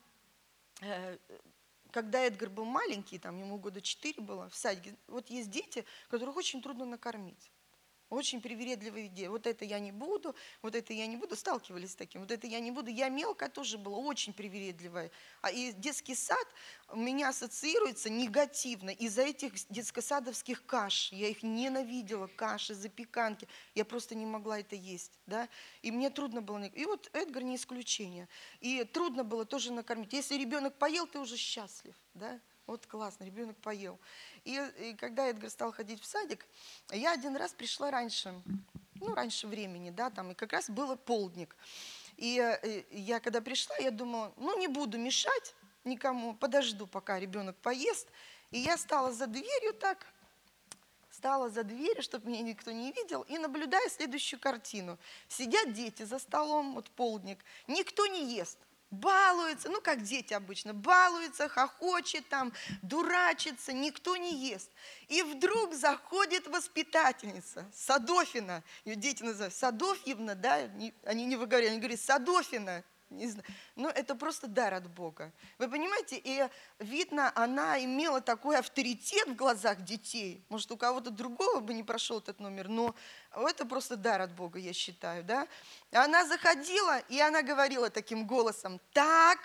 э, когда Эдгар был маленький, там ему года четыре было, в садике, вот есть дети, которых очень трудно накормить. Очень привередливые идеи. Вот это я не буду, вот это я не буду. Сталкивались с таким. Вот это я не буду. Я мелкая тоже была, очень привередливая. А и детский сад у меня ассоциируется негативно из-за этих детско-садовских каш. Я их ненавидела, каши, запеканки. Я просто не могла это есть. Да? И мне трудно было. И вот Эдгар не исключение. И трудно было тоже накормить. Если ребенок поел, ты уже счастлив. Да? Вот классно, ребенок поел. И, и когда Эдгар стал ходить в садик, я один раз пришла раньше, ну, раньше времени, да, там, и как раз было полдник. И, и я когда пришла, я думала, ну, не буду мешать никому, подожду, пока ребенок поест. И я стала за дверью так, стала за дверью, чтобы меня никто не видел, и наблюдаю следующую картину. Сидят дети за столом, вот полдник, никто не ест. Балуется, ну как дети обычно, балуется, хохочет там, дурачится, никто не ест. И вдруг заходит воспитательница, Садофина, ее дети называют Садофьевна, да, они не выговоряют, они говорят Садофина. Не знаю. Но это просто дар от Бога. Вы понимаете, и видно, она имела такой авторитет в глазах детей. Может, у кого-то другого бы не прошел этот номер, но это просто дар от Бога, я считаю. Да? Она заходила, и она говорила таким голосом: так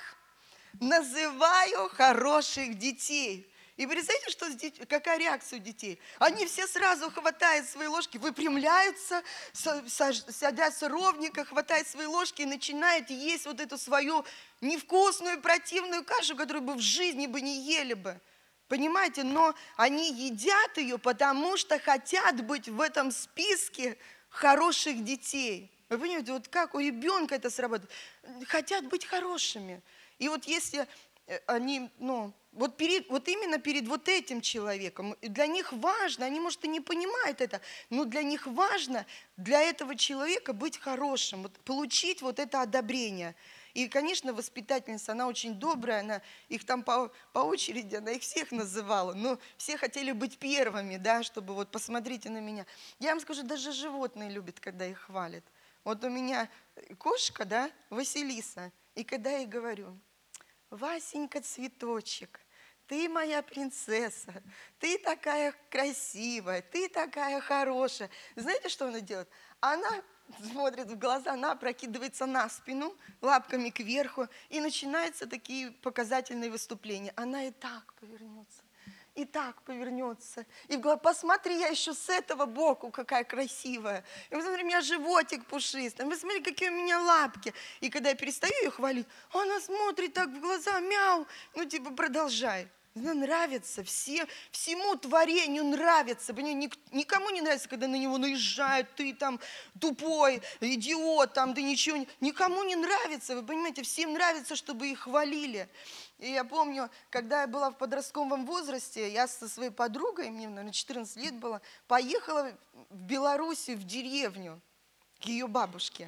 называю хороших детей. И представляете, что с детьми, какая реакция у детей? Они все сразу хватают свои ложки, выпрямляются, садятся ровненько, хватают свои ложки и начинают есть вот эту свою невкусную, противную кашу, которую бы в жизни бы не ели бы. Понимаете? Но они едят ее, потому что хотят быть в этом списке хороших детей. Вы понимаете, вот как у ребенка это срабатывает? Хотят быть хорошими. И вот если они, ну, вот, перед, вот именно перед вот этим человеком, для них важно, они, может, и не понимают это, но для них важно для этого человека быть хорошим, вот, получить вот это одобрение. И, конечно, воспитательница, она очень добрая, она их там по, по очереди, она их всех называла, но все хотели быть первыми, да, чтобы вот посмотрите на меня. Я вам скажу, даже животные любят, когда их хвалят. Вот у меня кошка, да, Василиса, и когда я ей говорю: Васенька, цветочек, ты моя принцесса, ты такая красивая, ты такая хорошая. Знаете, что она делает? Она смотрит в глаза, она опрокидывается на спину, лапками кверху, и начинаются такие показательные выступления. Она и так повернется, и так повернется. И в глаза: посмотри, я еще с этого боку какая красивая. И посмотри, у меня животик пушистый. Посмотри, какие у меня лапки. И когда я перестаю ее хвалить, она смотрит так в глаза: мяу. Ну, типа, продолжай. Она нравится, все, всему творению нравится. Никому не нравится, когда на него наезжают: ты там тупой, идиот, там, ты ничего не... Никому не нравится, вы понимаете, всем нравится, чтобы их хвалили. И я помню, когда я была в подростковом возрасте, я со своей подругой, мне, наверное, четырнадцать лет было, поехала в Белоруссию, в деревню, к ее бабушке.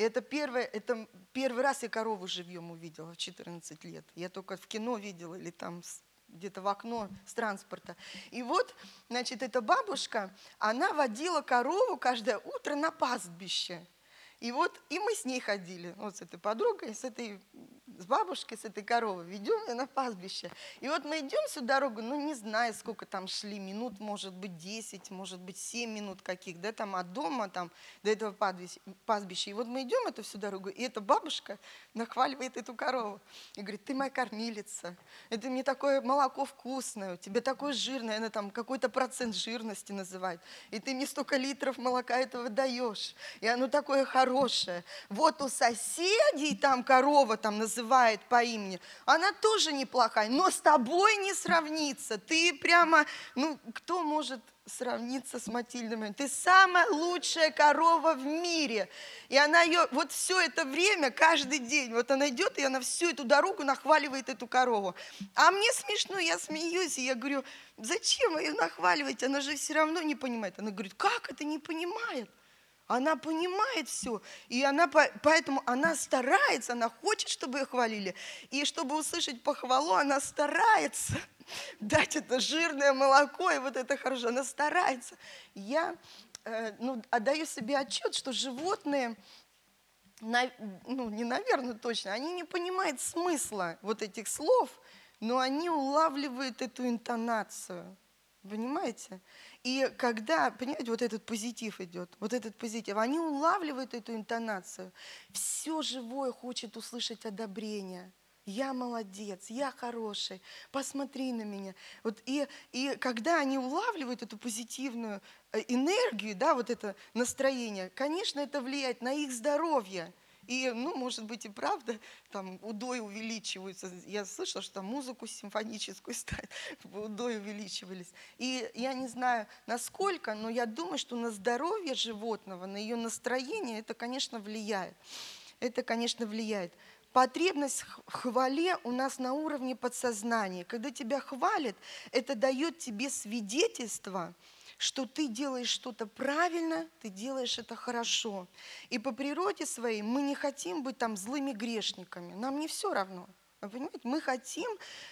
И это первое, это первый раз я корову живьем увидела в четырнадцать лет. Я только в кино видела или там где-то в окно с транспорта. И вот, значит, эта бабушка, она водила корову каждое утро на пастбище. И вот, и мы с ней ходили, вот с этой подругой, с этой, с бабушкой, с этой коровой, ведем ее на пастбище. И вот мы идем всю дорогу, ну не знаю, сколько там шли, минут, может быть, десять, может быть, семь минут каких, да, там от дома, там, до этого пастбища. И вот мы идем эту всю дорогу, и эта бабушка нахваливает эту корову. И говорит: ты моя кормилица, это мне такое молоко вкусное, у тебя такое жирное, она там какой-то процент жирности называет. И ты мне столько литров молока этого даешь, и оно такое хорошее. Хорошая. Вот у соседей там корова там называет по имени, она тоже неплохая, но с тобой не сравнится. Ты прямо, ну, кто может сравниться с Матильдой? Ты самая лучшая корова в мире. И она ее вот все это время, каждый день, вот она идет, и она всю эту дорогу нахваливает эту корову. А мне смешно, я смеюсь, и я говорю: зачем вы ее нахваливаете? Она же все равно не понимает. Она говорит: как это не понимает? Она понимает все, и она, поэтому она старается, она хочет, чтобы ее хвалили. И чтобы услышать похвалу, она старается дать это жирное молоко, и вот это хорошо, она старается. Я э, ну, отдаю себе отчет, что животные, на, ну не наверное точно, они не понимают смысла вот этих слов, но они улавливают эту интонацию. Понимаете? И когда, понимаете, вот этот позитив идет, вот этот позитив, они улавливают эту интонацию. Все живое хочет услышать одобрение. Я молодец, я хороший, посмотри на меня. Вот и, и когда они улавливают эту позитивную энергию, да, вот это настроение, конечно, это влияет на их здоровье. И, ну, может быть, и правда, там удои увеличиваются. Я слышала, что там музыку симфоническую ставят, чтобы удои увеличивались. И я не знаю, насколько, но я думаю, что на здоровье животного, на ее настроение это, конечно, влияет. Это, конечно, влияет. Потребность в хвале у нас на уровне подсознания. Когда тебя хвалят, это дает тебе свидетельство, что ты делаешь что-то правильно, ты делаешь это хорошо. И по природе своей мы не хотим быть там злыми грешниками. Нам не все равно. Вы понимаете? Мы хотим,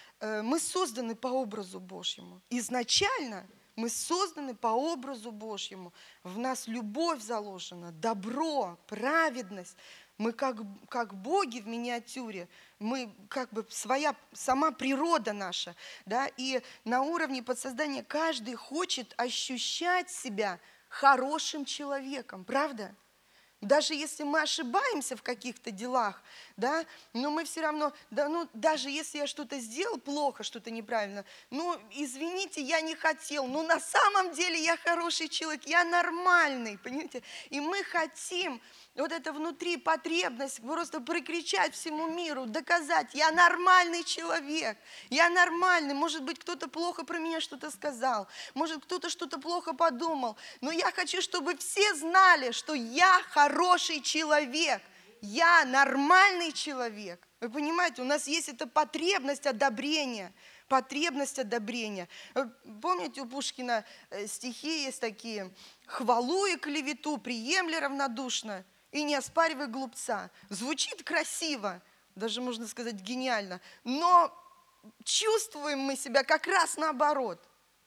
мы созданы по образу Божьему. Изначально мы созданы по образу Божьему. В нас любовь заложена, добро, праведность. Мы как, как боги в миниатюре, мы как бы своя, сама природа наша, да, и на уровне подсознания каждый хочет ощущать себя хорошим человеком, правда? Даже если мы ошибаемся в каких-то делах, да, но мы все равно, да, ну, даже если я что-то сделал плохо, что-то неправильно, ну, извините, я не хотел, но на самом деле я хороший человек, я нормальный, понимаете? И мы хотим вот это внутри потребность просто прокричать всему миру, доказать: я нормальный человек, я нормальный. Может быть, кто-то плохо про меня что-то сказал, может, кто-то что-то плохо подумал, но я хочу, чтобы все знали, что я хороший человек, я нормальный человек. Вы понимаете, у нас есть эта потребность одобрения, потребность одобрения. Помните, у Пушкина стихи есть такие: «Хвалу и клевету приемли равнодушно, и не оспаривай глупца». Звучит красиво, даже можно сказать гениально, но чувствуем мы себя как раз наоборот.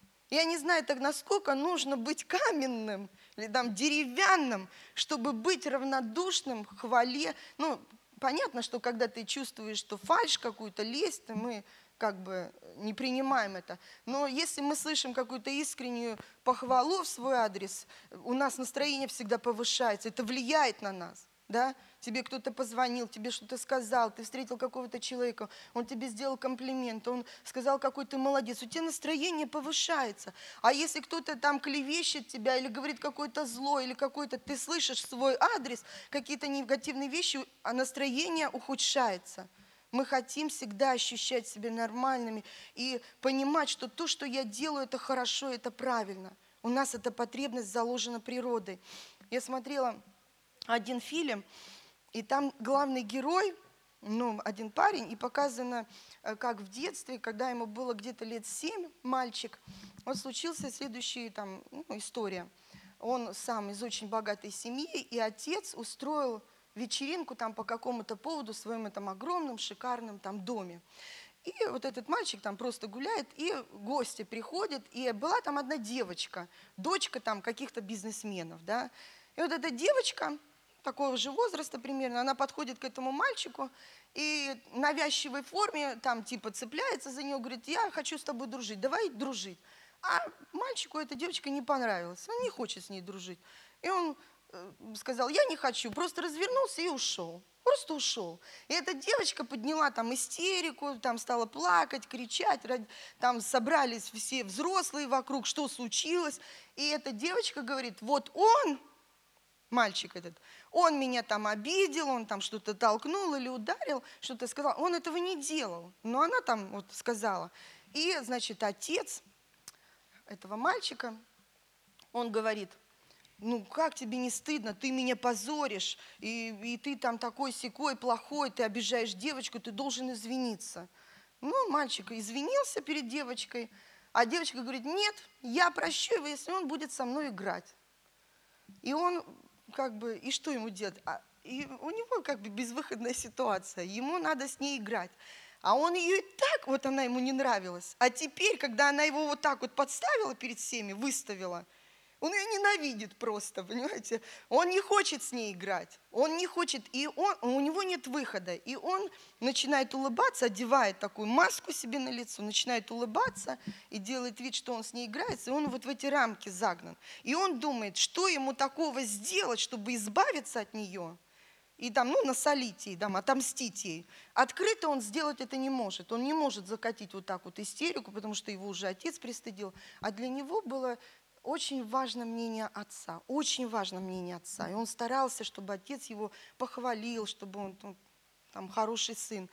Я не знаю, так насколько нужно быть каменным или там деревянным, чтобы быть равнодушным к хвале. Ну, понятно, что когда ты чувствуешь, что фальшь какую-то, лесть, мы как бы не принимаем это. Но если мы слышим какую-то искреннюю похвалу в свой адрес, у нас настроение всегда повышается, это влияет на нас. Да? Тебе кто-то позвонил, тебе что-то сказал, ты встретил какого-то человека, он тебе сделал комплимент, он сказал, какой ты молодец, у тебя настроение повышается. А если кто-то там клевещет тебя или говорит какое-то зло, или какой-то, ты слышишь свой адрес, какие-то негативные вещи, а настроение ухудшается. Мы хотим всегда ощущать себя нормальными и понимать, что то, что я делаю, это хорошо, это правильно. У нас эта потребность заложена природой. Я смотрела один фильм, и там главный герой, ну, один парень, и показано, как в детстве, когда ему было где-то лет семь, мальчик, вот случился следующая там, ну, история. Он сам из очень богатой семьи, и отец устроил вечеринку там по какому-то поводу в своем этом огромном, шикарном там доме. И вот этот мальчик там просто гуляет, и гости приходят, и была там одна девочка, дочка там каких-то бизнесменов, да. И вот эта девочка, такого же возраста примерно, она подходит к этому мальчику и в навязчивой форме там типа цепляется за нее, говорит: я хочу с тобой дружить, давай дружить. А мальчику эта девочка не понравилась, он не хочет с ней дружить. И он э, сказал: я не хочу, просто развернулся и ушел. Просто ушел. И эта девочка подняла там истерику, там стала плакать, кричать, там собрались все взрослые вокруг, что случилось. И эта девочка говорит: вот он, мальчик этот, он меня там обидел, он там что-то толкнул или ударил, что-то сказал. Он этого не делал, но она там вот сказала. И, значит, отец этого мальчика, он говорит: ну как тебе не стыдно, ты меня позоришь, и, и ты там такой-сякой, плохой, ты обижаешь девочку, ты должен извиниться. Ну, мальчик извинился перед девочкой, а девочка говорит: нет, я прощу его, если он будет со мной играть. И он как бы, и что ему делать? А, и у него как бы безвыходная ситуация, ему надо с ней играть. А он ее и так, вот она ему не нравилась. А теперь, когда она его вот так вот подставила перед всеми, выставила, он ее ненавидит просто, понимаете? Он не хочет с ней играть, он не хочет, и он, у него нет выхода. И он начинает улыбаться, одевает такую маску себе на лицо, начинает улыбаться и делает вид, что он с ней играется, и он вот в эти рамки загнан. И он думает, что ему такого сделать, чтобы избавиться от нее, и там, ну, насолить ей, там, отомстить ей. Открыто он сделать это не может. Он не может закатить вот так вот истерику, потому что его уже отец пристыдил. А для него было очень важно мнение отца, очень важно мнение отца. И он старался, чтобы отец его похвалил, чтобы он там, там хороший сын.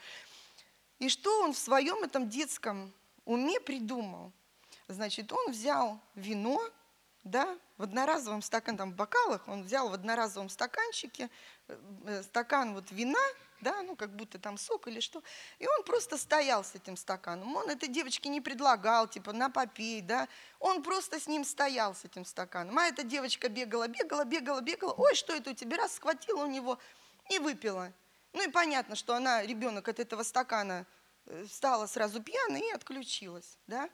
И что он в своем этом детском уме придумал? Значит, он взял вино, да, в одноразовом стакане, там в бокалах, он взял в одноразовом стаканчике э, стакан вот вина, да, ну как будто там сок или что, и он просто стоял с этим стаканом. Он этой девочке не предлагал, типа, на попей, да, он просто с ним стоял с этим стаканом. А эта девочка бегала, бегала, бегала, бегала, ой, что это у тебя, раз схватила у него и выпила. Ну и понятно, что она, ребенок от этого стакана стала сразу пьяной и отключилась, да.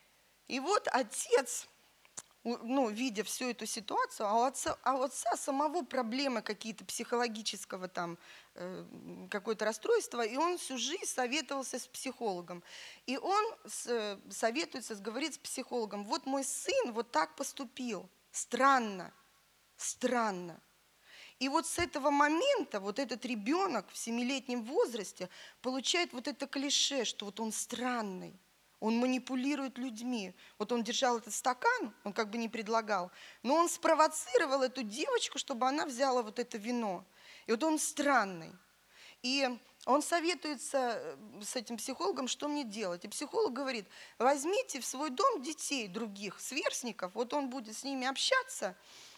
И вот отец, ну, видя всю эту ситуацию, а у отца, а у отца самого проблемы какие-то психологического там, э, какое-то расстройство, и он всю жизнь советовался с психологом. И он с, советуется, говорит с психологом: вот мой сын вот так поступил, странно, странно. И вот с этого момента вот этот ребенок в семилетнем возрасте получает вот это клише, что вот он странный. Он манипулирует людьми. Вот он держал этот стакан, он как бы не предлагал, но он спровоцировал эту девочку, чтобы она взяла вот это вино. И вот он странный. И он советуется с этим психологом, что мне делать. И психолог говорит: возьмите в свой дом детей других, сверстников, вот он будет с ними общаться,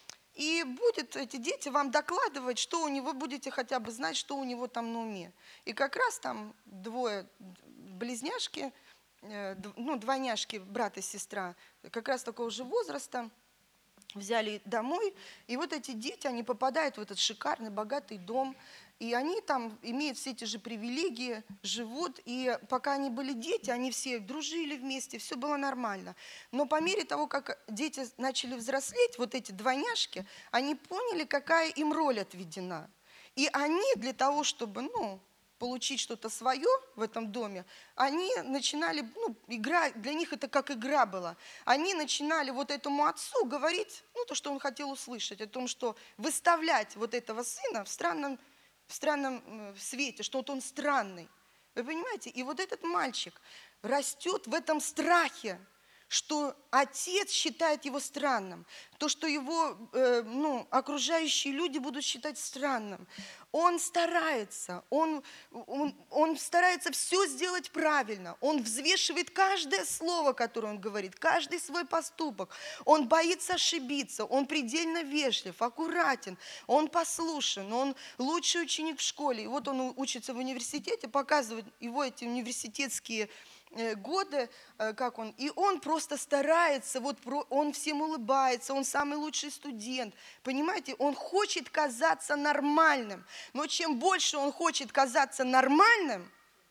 и будет эти дети вам докладывать, что у него, будете хотя бы знать, что у него там на уме. И как раз там двое близняшки, ну, двойняшки, брат и сестра, как раз такого же возраста, взяли домой, и вот эти дети, они попадают в этот шикарный, богатый дом, и они там имеют все эти же привилегии, живут, и пока они были дети, они все дружили вместе, все было нормально. Но по мере того, как дети начали взрослеть, вот эти двойняшки, они поняли, какая им роль отведена. И они для того, чтобы, ну, получить что-то свое в этом доме, они начинали, ну, играть, для них это как игра была. Они начинали вот этому отцу говорить, ну, то, что он хотел услышать, о том, что выставлять вот этого сына в странном, в странном свете, что вот он странный. Вы понимаете? И вот этот мальчик растет в этом страхе, что отец считает его странным, то, что его э, ну, окружающие люди будут считать странным. Он старается, он, он, он старается все сделать правильно, он взвешивает каждое слово, которое он говорит, каждый свой поступок. Он боится ошибиться, он предельно вежлив, аккуратен, он послушен, он лучший ученик в школе. И вот он учится в университете, показывают его эти университетские э, годы, э, как он, и он просто старается, вот про- он всем улыбается, он самый лучший студент, понимаете, он хочет казаться нормальным, но чем больше он хочет казаться нормальным,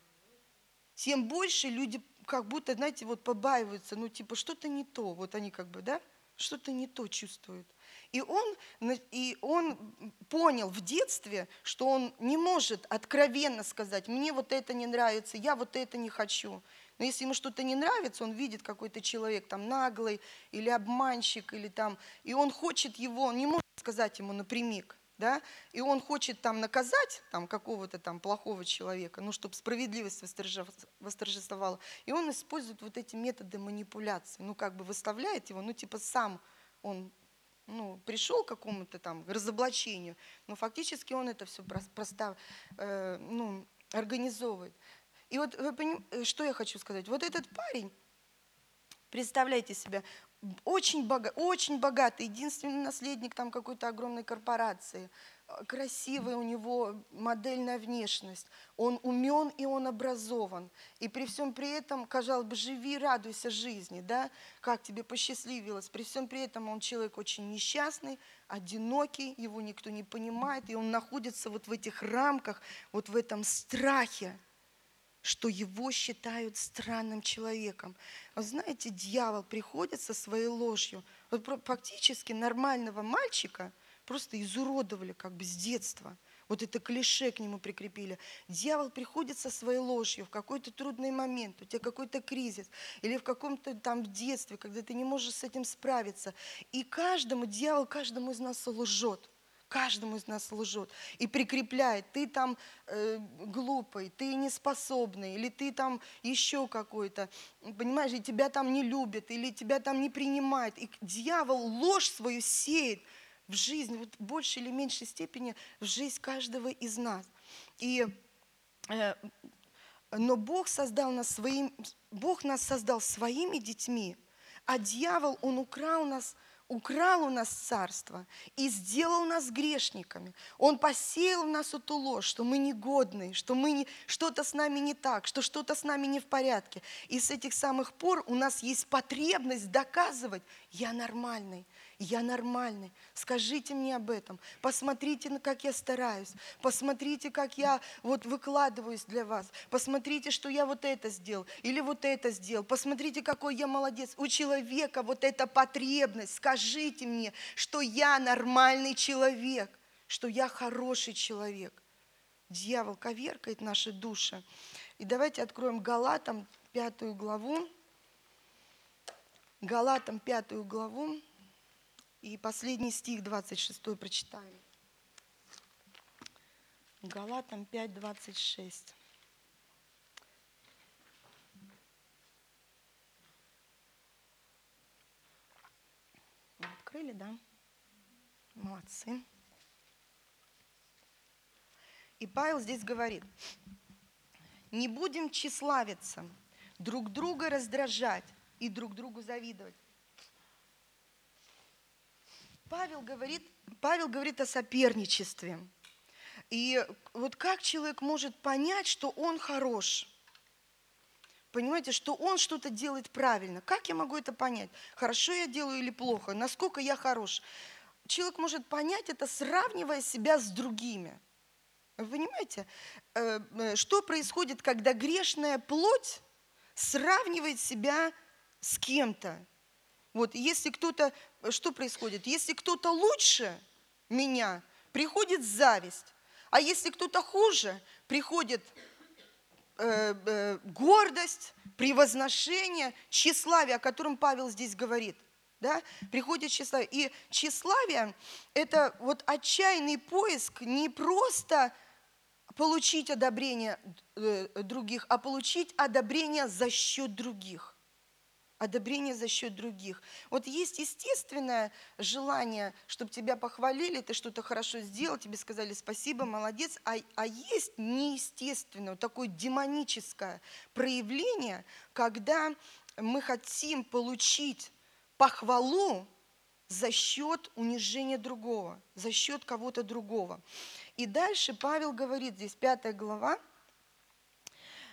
тем больше люди как будто, знаете, вот побаиваются, ну типа что-то не то, вот они как бы, да, что-то не то чувствуют. И он, на- и он понял в детстве, что он не может откровенно сказать, мне вот это не нравится, я вот это не хочу. Но если ему что-то не нравится, он видит какой-то человек там наглый или обманщик, или там, и он хочет его, он не может сказать ему напрямик. Да? И он хочет там наказать там, какого-то там плохого человека, ну, чтобы справедливость восторжев- восторжествовала. И он использует вот эти методы манипуляции, ну, как бы выставляет его, ну, типа сам он ну, пришел к какому-то там разоблачению, но фактически он это все просто э, ну, организовывает. И вот вы поним- э, что я хочу сказать? Вот этот парень, представляете себе, очень, бога, очень богатый, единственный наследник там какой-то огромной корпорации, э, красивая у него модельная внешность, он умен и он образован. И при всем при этом, казалось бы, живи, радуйся жизни, да, как тебе посчастливилось. При всем при этом он человек очень несчастный, одинокий, его никто не понимает, и он находится вот в этих рамках, вот в этом страхе, что его считают странным человеком. Вы знаете, дьявол приходит со своей ложью. Вот фактически нормального мальчика просто изуродовали как бы с детства. Вот это клише к нему прикрепили. Дьявол приходит со своей ложью в какой-то трудный момент, у тебя какой-то кризис, или в каком-то там детстве, когда ты не можешь с этим справиться. И каждому, дьявол каждому из нас лжет. Каждому из нас лжет и прикрепляет, ты там э, глупый, ты неспособный, или ты там еще какой-то, понимаешь, и тебя там не любят, или тебя там не принимают. И дьявол ложь свою сеет в жизнь, вот в большей или меньшей степени в жизнь каждого из нас. И, э, но Бог создал нас своим, Бог нас создал своими детьми, а дьявол, он украл нас, украл у нас царство и сделал нас грешниками. Он посеял в нас эту ложь, что мы негодные, что мы не, что-то с нами не так, что что-то с нами не в порядке. И с этих самых пор у нас есть потребность доказывать, я нормальный, я нормальный. Скажите мне об этом. Посмотрите, как я стараюсь. Посмотрите, как я вот выкладываюсь для вас. Посмотрите, что я вот это сделал или вот это сделал. Посмотрите, какой я молодец. У человека вот эта потребность. Скажите мне, что я нормальный человек, что я хороший человек. Дьявол коверкает наши души. И давайте откроем Галатам пятую главу. Галатам пятую главу. И последний стих двадцать шестой прочитаем. Галатам пять, двадцать шесть. Открыли, да? Молодцы. И Павел здесь говорит, не будем тщеславиться, друг друга раздражать и друг другу завидовать. Павел говорит, Павел говорит о соперничестве. И вот как человек может понять, что он хорош? Понимаете, что он что-то делает правильно. Как я могу это понять? Хорошо я делаю или плохо? Насколько я хорош? Человек может понять это, сравнивая себя с другими. Вы понимаете, что происходит, когда грешная плоть сравнивает себя с кем-то? Вот если кто-то, что происходит? Если кто-то лучше меня, приходит зависть. А если кто-то хуже, приходит э, э, гордость, превозношение, тщеславие, о котором Павел здесь говорит. Да? Приходит тщеславие. И тщеславие – это вот отчаянный поиск не просто получить одобрение э, других, а получить одобрение за счет других. Одобрение за счет других. Вот есть естественное желание, чтобы тебя похвалили, ты что-то хорошо сделал, тебе сказали спасибо, молодец, а, а есть неестественное, такое демоническое проявление, когда мы хотим получить похвалу за счет унижения другого, за счет кого-то другого. И дальше Павел говорит, здесь пятая глава,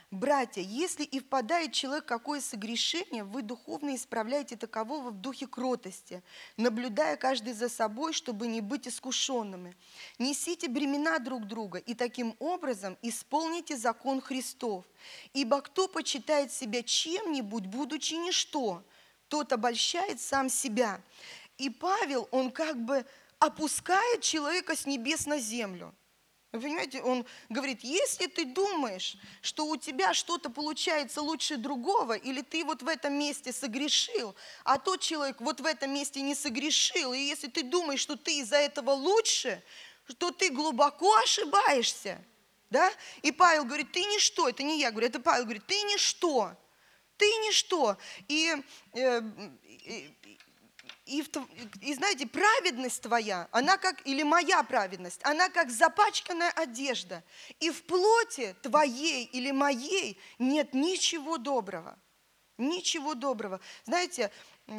Братья, если и впадает человек в какое согрешение, вы духовно исправляете такового в духе кротости, наблюдая каждый за собой, чтобы не быть искушенными. Несите бремена друг друга и таким образом исполните закон Христов. Ибо кто почитает себя чем-нибудь, будучи ничто, тот обольщает сам себя. И Павел, он как бы опускает человека с небес на землю. Вы понимаете, он говорит, если ты думаешь, что у тебя что-то получается лучше другого, или ты вот в этом месте согрешил, а тот человек вот в этом месте не согрешил, и если ты думаешь, что ты из-за этого лучше, то ты глубоко ошибаешься. Да? И Павел говорит, ты ничто, это не я говорю, это Павел говорит, ты ничто, ты ничто. И... Э, и И, и знаете, праведность твоя, она как, или моя праведность, она как запачканная одежда. И в плоти твоей или моей нет ничего доброго. Ничего доброго. Знаете,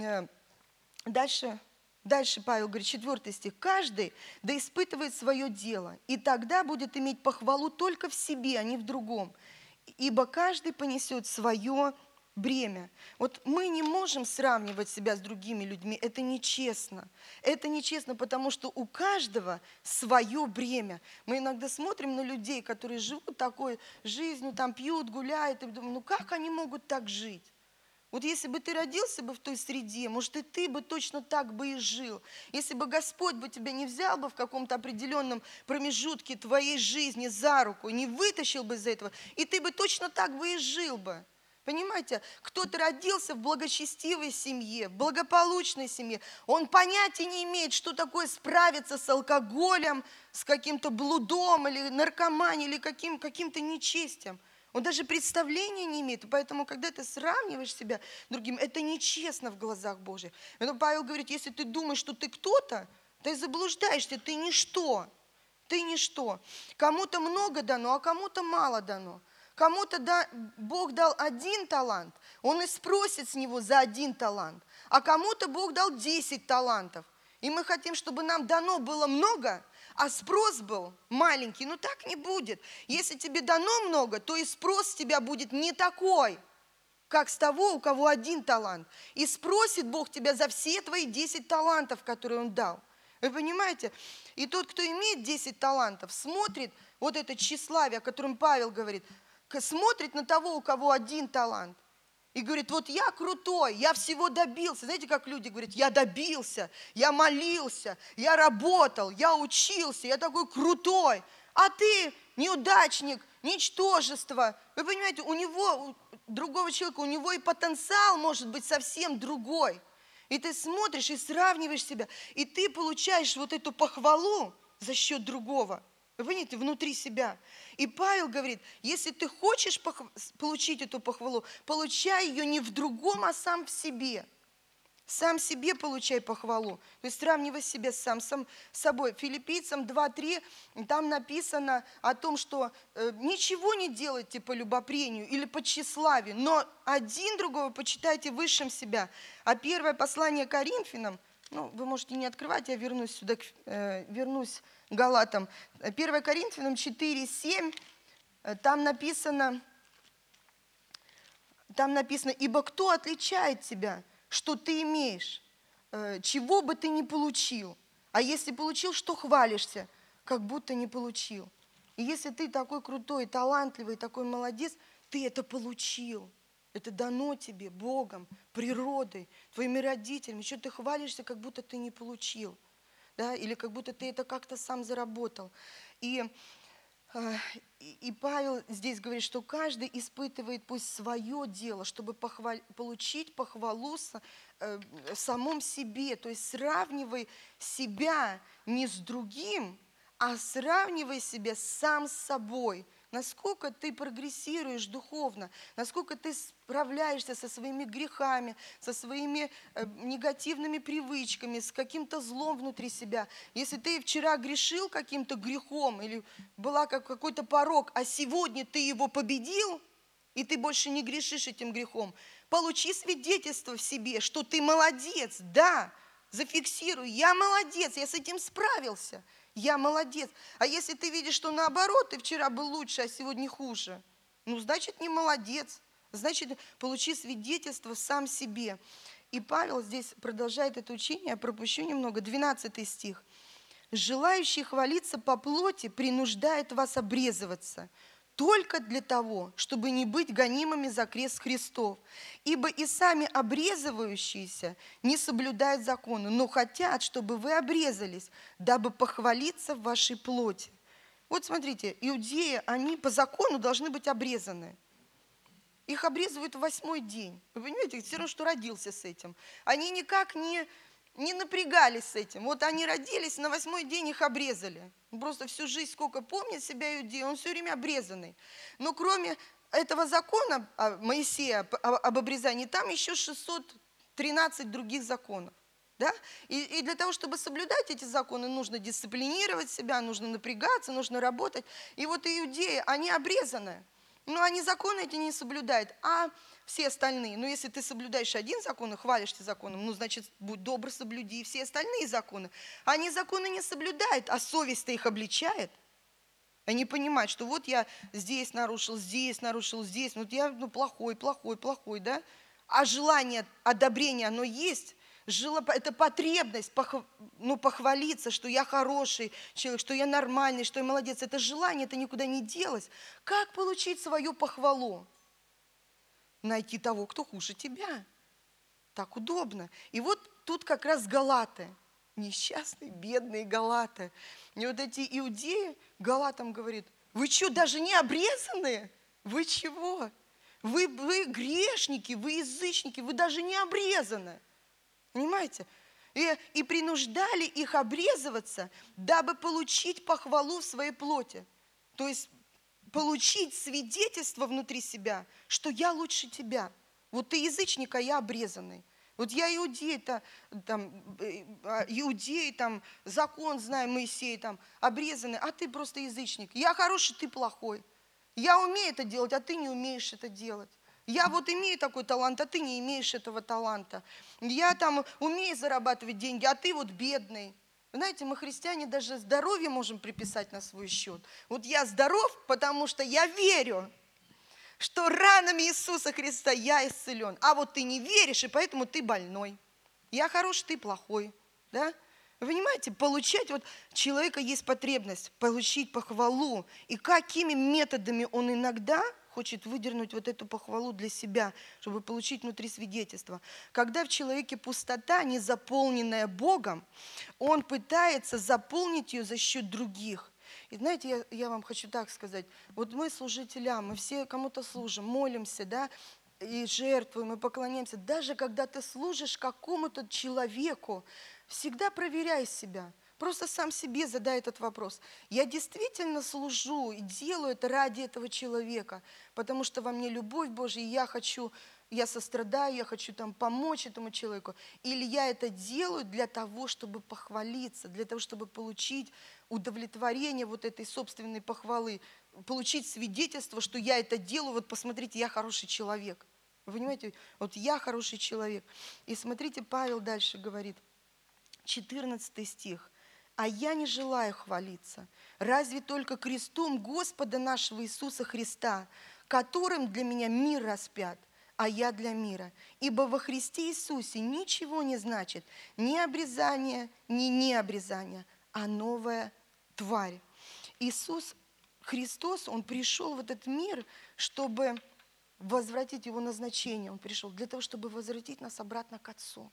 дальше, дальше Павел говорит, четвертый стих. Каждый да испытывает свое дело, и тогда будет иметь похвалу только в себе, а не в другом. Ибо каждый понесет свое бремя. Вот мы не можем сравнивать себя с другими людьми. Это нечестно. Это нечестно, потому что у каждого свое бремя. Мы иногда смотрим на людей, которые живут такой жизнью, там пьют, гуляют, и думаем, ну как они могут так жить? Вот если бы ты родился бы в той среде, может, и ты бы точно так бы и жил. Если бы Господь бы тебя не взял бы в каком-то определенном промежутке твоей жизни за руку, не вытащил бы из этого, и ты бы точно так бы и жил бы. Понимаете, кто-то родился в благочестивой семье, в благополучной семье. Он понятия не имеет, что такое справиться с алкоголем, с каким-то блудом или наркоманией, или каким, каким-то нечестием. Он даже представления не имеет. Поэтому, когда ты сравниваешь себя с другим, это нечестно в глазах Божьих. Поэтому Павел говорит, если ты думаешь, что ты кто-то, ты заблуждаешься, ты ничто. Ты ничто. Кому-то много дано, а кому-то мало дано. Кому-то да, Бог дал один талант, он и спросит с него за один талант. А кому-то Бог дал десять талантов. И мы хотим, чтобы нам дано было много, а спрос был маленький. Но так не будет. Если тебе дано много, то и спрос с тебя будет не такой, как с того, у кого один талант. И спросит Бог тебя за все твои десять талантов, которые Он дал. Вы понимаете? И тот, кто имеет десять талантов, смотрит, вот это тщеславие, о котором Павел говорит, смотрит на того, у кого один талант, и говорит, вот я крутой, я всего добился. Знаете, как люди говорят, я добился, я молился, я работал, я учился, я такой крутой. А ты неудачник, ничтожество. Вы понимаете, у него, у другого человека, у него и потенциал может быть совсем другой. И ты смотришь и сравниваешь себя, и ты получаешь вот эту похвалу за счет другого. Вы понимаете, внутри себя. И Павел говорит, если ты хочешь пох... получить эту похвалу, получай ее не в другом, а сам в себе. Сам себе получай похвалу. То есть сравнивай себя сам, сам с собой. Филиппийцам два три, там написано о том, что э, ничего не делайте по любопрению или по тщеславию, но один другого почитайте высшим себя. А первое послание Коринфянам, ну, вы можете не открывать, я вернусь сюда, э, вернусь к Галатам. первое Коринфянам четыре семь, там написано, там написано, ибо кто отличает тебя, что ты имеешь, э, чего бы ты ни получил, а если получил, что хвалишься, как будто не получил. И если ты такой крутой, талантливый, такой молодец, ты это получил. Это дано тебе Богом, природой, твоими родителями. Что ты хвалишься, как будто ты не получил. Да? Или как будто ты это как-то сам заработал. И, э, и Павел здесь говорит, что каждый испытывает пусть свое дело, чтобы похвал, получить похвалу с, э, в самом себе. То есть сравнивай себя не с другим, а сравнивай себя сам с собой. Насколько ты прогрессируешь духовно, насколько ты справляешься со своими грехами, со своими э, негативными привычками, с каким-то злом внутри себя. Если ты вчера грешил каким-то грехом или была как какой-то порок, а сегодня ты его победил, и ты больше не грешишь этим грехом, получи свидетельство в себе, что ты молодец, да, зафиксируй, я молодец, я с этим справился. Я молодец. А если ты видишь, что наоборот, ты вчера был лучше, а сегодня хуже, ну, значит, не молодец. Значит, получи свидетельство сам себе. И Павел здесь продолжает это учение, я пропущу немного, двенадцатый стих. «Желающий хвалиться по плоти принуждает вас обрезываться, только для того, чтобы не быть гонимыми за крест Христов. Ибо и сами обрезывающиеся не соблюдают закона, но хотят, чтобы вы обрезались, дабы похвалиться в вашей плоти». Вот смотрите, иудеи, они по закону должны быть обрезаны. Их обрезывают в восьмой день. Вы понимаете, все равно, что родился с этим. Они никак не, не напрягались с этим. Вот они родились, на восьмой день их обрезали. Просто всю жизнь, сколько помнит себя иудей, он все время обрезанный. Но кроме этого закона Моисея об обрезании, там еще шестьсот тринадцать других законов. Да? И, и для того, чтобы соблюдать эти законы, нужно дисциплинировать себя, нужно напрягаться, нужно работать. И вот иудеи, они обрезаны. Но они законы эти не соблюдают, а все остальные. Ну, если ты соблюдаешь один закон и хвалишься законом, ну, значит, будь добр, соблюди и все остальные законы. Они законы не соблюдают, а совесть-то их обличает. Они понимают, что вот я здесь нарушил, здесь нарушил, здесь, вот я ну, плохой, плохой, плохой, да? А желание одобрения, оно есть. Это потребность пох, ну, похвалиться, что я хороший человек, что я нормальный, что я молодец. Это желание, это никуда не делось. Как получить свою похвалу? Найти того, кто хуже тебя. Так удобно. И вот тут как раз галаты. Несчастные, бедные галаты. И вот эти иудеи галатам говорят: вы что, даже не обрезаны? Вы чего? Вы, вы грешники, вы язычники, вы даже не обрезаны. Понимаете? И, и принуждали их обрезываться, дабы получить похвалу в своей плоти. То есть получить свидетельство внутри себя, что я лучше тебя. Вот ты язычник, а я обрезанный. Вот я иудей, -то, там, иудей, там, закон знаю, Моисей, там, обрезанный, а ты просто язычник. Я хороший, ты плохой. Я умею это делать, а ты не умеешь это делать. Я вот имею такой талант, а ты не имеешь этого таланта. Я там умею зарабатывать деньги, а ты вот бедный. Знаете, мы, христиане, даже здоровье можем приписать на свой счет. Вот я здоров, потому что я верю, что ранами Иисуса Христа я исцелен. А вот ты не веришь, и поэтому ты больной. Я хороший, ты плохой. Да? Вы понимаете, получать, вот у человека есть потребность получить похвалу. И какими методами он иногда хочет выдернуть вот эту похвалу для себя, чтобы получить внутри свидетельства. Когда в человеке пустота, не заполненная Богом, он пытается заполнить ее за счет других. И знаете, я, я вам хочу так сказать, вот мы служителя, мы все кому-то служим, молимся, да, и жертвуем, и поклоняемся. Даже когда ты служишь какому-то человеку, всегда проверяй себя. Просто сам себе задай этот вопрос. Я действительно служу и делаю это ради этого человека, потому что во мне любовь Божья, и я хочу, я сострадаю, я хочу там помочь этому человеку. Или я это делаю для того, чтобы похвалиться, для того, чтобы получить удовлетворение вот этой собственной похвалы, получить свидетельство, что я это делаю, вот посмотрите, я хороший человек. Вы понимаете, вот я хороший человек. И смотрите, Павел дальше говорит, четырнадцатый стих. «А я не желаю хвалиться, разве только крестом Господа нашего Иисуса Христа, которым для меня мир распят, а я для мира. Ибо во Христе Иисусе ничего не значит ни обрезание, ни необрезание, а новая тварь». Иисус Христос, Он пришел в этот мир, чтобы возвратить Его назначение. Он пришел для того, чтобы возвратить нас обратно к Отцу.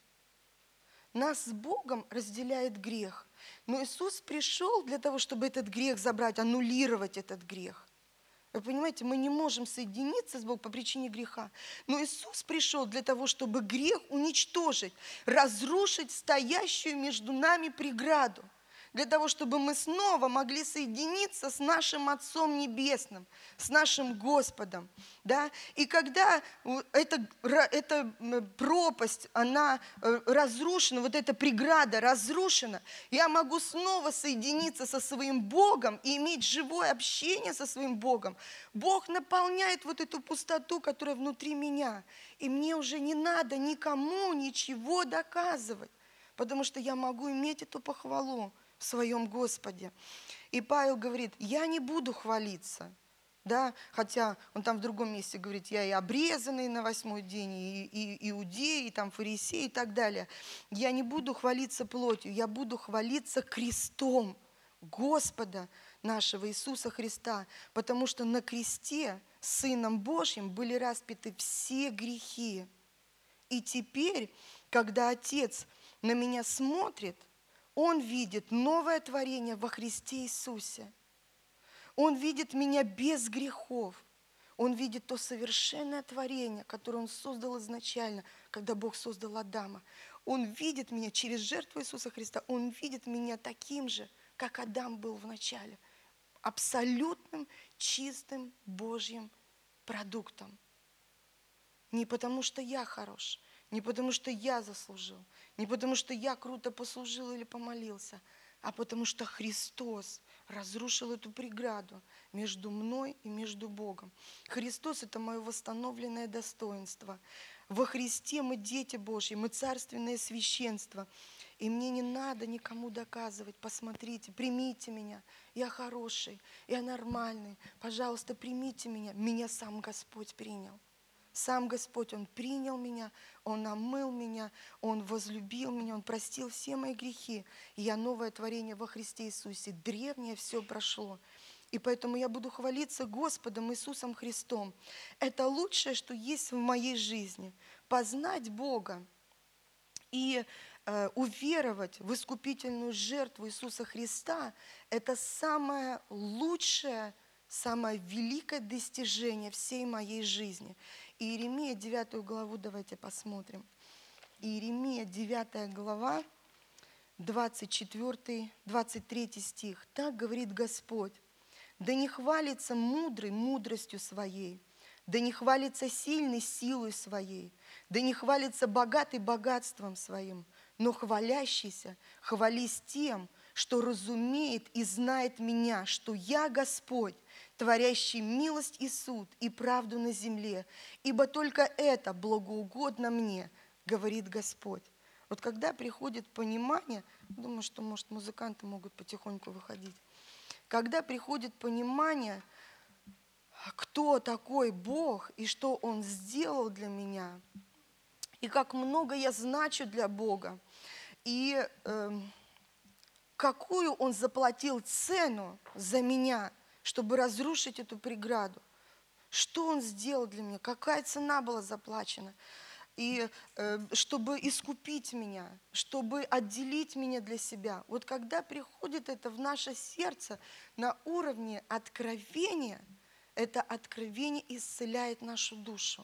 Нас с Богом разделяет грех. Но Иисус пришел для того, чтобы этот грех забрать, аннулировать этот грех. Вы понимаете, мы не можем соединиться с Богом по причине греха. Но Иисус пришел для того, чтобы грех уничтожить, разрушить стоящую между нами преграду. Для того, чтобы мы снова могли соединиться с нашим Отцом Небесным, с нашим Господом. Да? И когда эта, эта пропасть, она разрушена, вот эта преграда разрушена, я могу снова соединиться со своим Богом и иметь живое общение со своим Богом. Бог наполняет вот эту пустоту, которая внутри меня. И мне уже не надо никому ничего доказывать, потому что я могу иметь эту похвалу в своем Господе. И Павел говорит, я не буду хвалиться. да, хотя он там в другом месте говорит, я и обрезанный на восьмой день, и, и иудей, и там фарисей и так далее. Я не буду хвалиться плотью, я буду хвалиться крестом Господа нашего Иисуса Христа, потому что на кресте Сыном Божьим были распяты все грехи. И теперь, когда Отец на меня смотрит, Он видит новое творение во Христе Иисусе. Он видит меня без грехов. Он видит то совершенное творение, которое Он создал изначально, когда Бог создал Адама. Он видит меня через жертву Иисуса Христа. Он видит меня таким же, как Адам был в начале. Абсолютным, чистым Божьим продуктом. Не потому, что я хорош, не потому, что я заслужил, не потому, что я круто послужил или помолился, а потому что Христос разрушил эту преграду между мной и между Богом. Христос – это мое восстановленное достоинство. Во Христе мы дети Божьи, мы царственное священство. И мне не надо никому доказывать, посмотрите, примите меня, я хороший, я нормальный, пожалуйста, примите меня. Меня сам Господь принял. Сам Господь, Он принял меня, Он омыл меня, Он возлюбил меня, Он простил все мои грехи. И я новое творение во Христе Иисусе. Древнее все прошло. И поэтому я буду хвалиться Господом Иисусом Христом. Это лучшее, что есть в моей жизни. Познать Бога и э, уверовать в искупительную жертву Иисуса Христа – это самое лучшее, самое великое достижение всей моей жизни. Иеремия девятую главу давайте посмотрим. Иеремия девятая глава, двадцать четвёртый, двадцать третий стих. Так говорит Господь: «Да не хвалится мудрый мудростью своей, да не хвалится сильный силой своей, да не хвалится богатый богатством своим, но хвалящийся хвались тем, что разумеет и знает меня, что я Господь, творящий милость и суд и правду на земле, ибо только это благоугодно мне, говорит Господь». Вот когда приходит понимание, думаю, что, может, музыканты могут потихоньку выходить, когда приходит понимание, кто такой Бог и что Он сделал для меня, и как много я значу для Бога, и э, какую Он заплатил цену за меня, чтобы разрушить эту преграду. Что Он сделал для меня, какая цена была заплачена. И э, чтобы искупить меня, чтобы отделить меня для себя. Вот когда приходит это в наше сердце на уровне откровения, это откровение исцеляет нашу душу.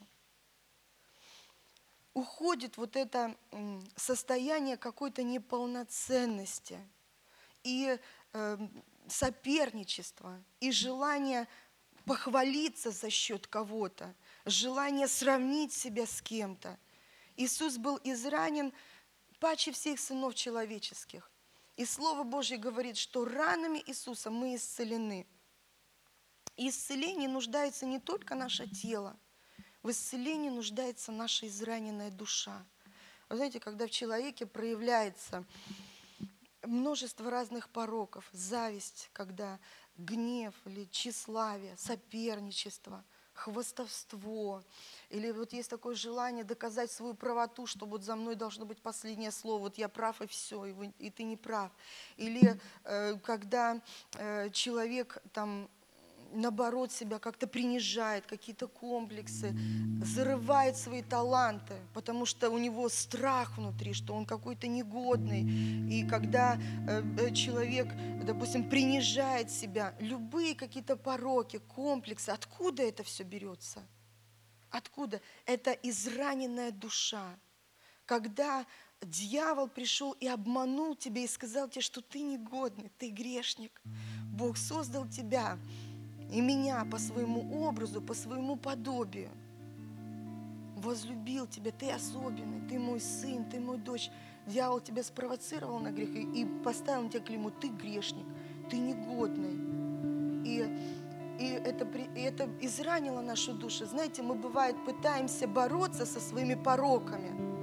Уходит вот это состояние какой-то неполноценности и э, соперничества, и желание похвалиться за счет кого-то, желание сравнить себя с кем-то. Иисус был изранен паче всех сынов человеческих. И Слово Божье говорит, что ранами Иисуса мы исцелены. И исцеление нуждается не только наше тело, в исцелении нуждается наша израненная душа. Вы знаете, когда в человеке проявляется множество разных пороков, зависть, когда гнев или тщеславие, соперничество, хвастовство, или вот есть такое желание доказать свою правоту, что вот за мной должно быть последнее слово, вот я прав и все, и, вы, и ты не прав. Или э, когда э, человек там наоборот себя как-то принижает, какие-то комплексы, зарывает свои таланты, потому что у него страх внутри, что он какой-то негодный. И когда э, человек, допустим, принижает себя, любые какие-то пороки, комплексы, откуда это все берется? Откуда? Это израненная душа. Когда дьявол пришел и обманул тебя и сказал тебе, что ты негодный, ты грешник. Бог создал тебя и меня по своему образу, по своему подобию. Возлюбил тебя, ты особенный, ты мой сын, ты мой дочь. Дьявол тебя спровоцировал на грех и поставил на тебя клеймо, ты грешник, ты негодный. И, и, это, и это изранило нашу душу. Знаете, мы, бывает, пытаемся бороться со своими пороками.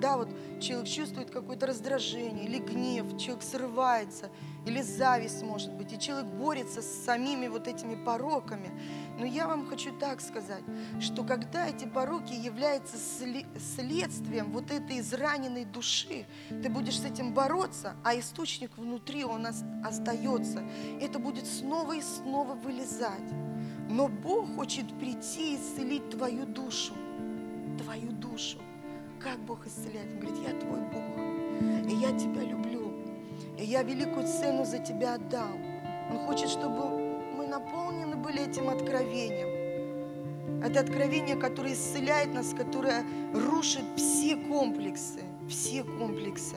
когда вот человек чувствует какое-то раздражение или гнев, человек срывается, или зависть, может быть, и человек борется с самими вот этими пороками. Но я вам хочу так сказать, что когда эти пороки являются следствием вот этой израненной души, ты будешь с этим бороться, а источник внутри, он остается. Это будет снова и снова вылезать. Но Бог хочет прийти и исцелить твою душу. Твою душу. Как Бог исцеляет? Он говорит: я твой Бог, и я тебя люблю, и я великую цену за тебя отдал. Он хочет, чтобы мы наполнены были этим откровением. Это откровение, которое исцеляет нас, которое рушит все комплексы, все комплексы.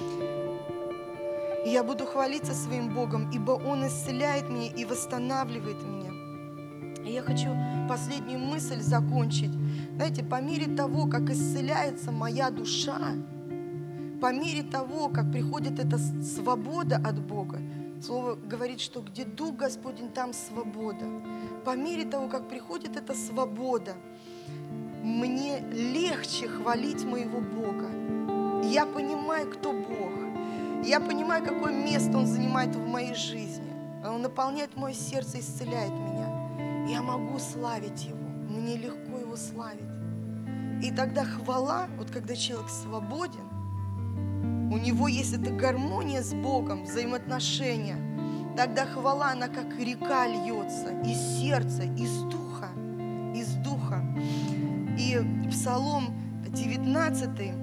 И я буду хвалиться своим Богом, ибо Он исцеляет меня и восстанавливает меня. И я хочу последнюю мысль закончить. Знаете, по мере того, как исцеляется моя душа, по мере того, как приходит эта свобода от Бога, Слово говорит, что где Дух Господень, там свобода. По мере того, как приходит эта свобода, мне легче хвалить моего Бога. Я понимаю, кто Бог. Я понимаю, какое место Он занимает в моей жизни. Он наполняет мое сердце, исцеляет меня. Я могу славить Его, мне легко Его славить. И тогда хвала, вот когда человек свободен, у него есть эта гармония с Богом, взаимоотношения, тогда хвала, она как река льется из сердца, из духа, из духа. И Псалом девятнадцатый,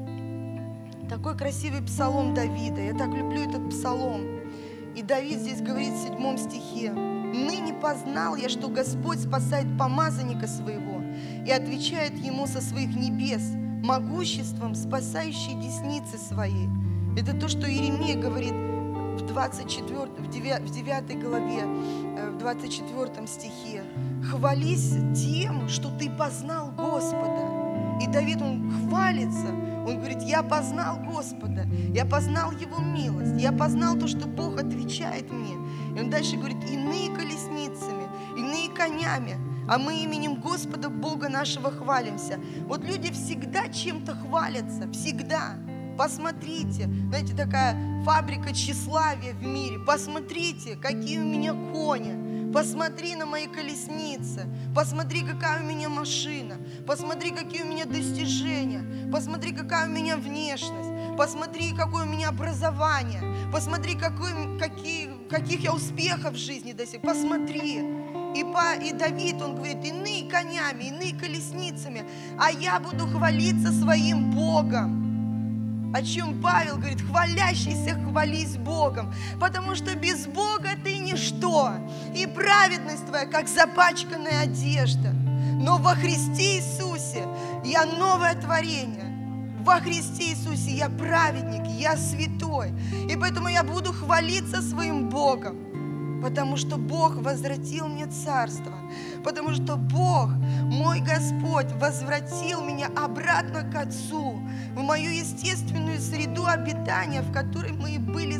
такой красивый псалом Давида, я так люблю этот псалом. И Давид здесь говорит в седьмом стихе: «Ныне познал я, что Господь спасает помазанника своего и отвечает ему со своих небес могуществом, спасающей десницы своей». Это то, что Иеремия говорит в двадцать четвёртой, в девятой главе, в двадцать четвёртом стихе. «Хвались тем, что ты познал Господа». И Давид, он хвалится, он говорит: я познал Господа, я познал Его милость, я познал то, что Бог отвечает мне. И он дальше говорит: иные колесницами, иные конями, а мы именем Господа Бога нашего хвалимся. Вот люди всегда чем-то хвалятся, всегда. Посмотрите, знаете, такая фабрика тщеславия в мире. Посмотрите, какие у меня кони. Посмотри на мои колесницы. Посмотри, какая у меня машина. Посмотри, какие у меня достижения. Посмотри, какая у меня внешность. Посмотри, какое у меня образование. Посмотри, какой, какие, каких я успехов в жизни достиг. Посмотри. И, по, и Давид, он говорит: иные конями, иные колесницами, а я буду хвалиться своим Богом. О чем Павел говорит: хвалящийся хвались Богом, потому что без Бога ты ничто, и праведность твоя, как запачканная одежда. Но во Христе Иисусе я новое творение. Во Христе Иисусе я праведник, я святой. И поэтому я буду хвалиться своим Богом. Потому что Бог возвратил мне царство. Потому что Бог, мой Господь, возвратил меня обратно к Отцу, в мою естественную среду обитания, в которой мы и были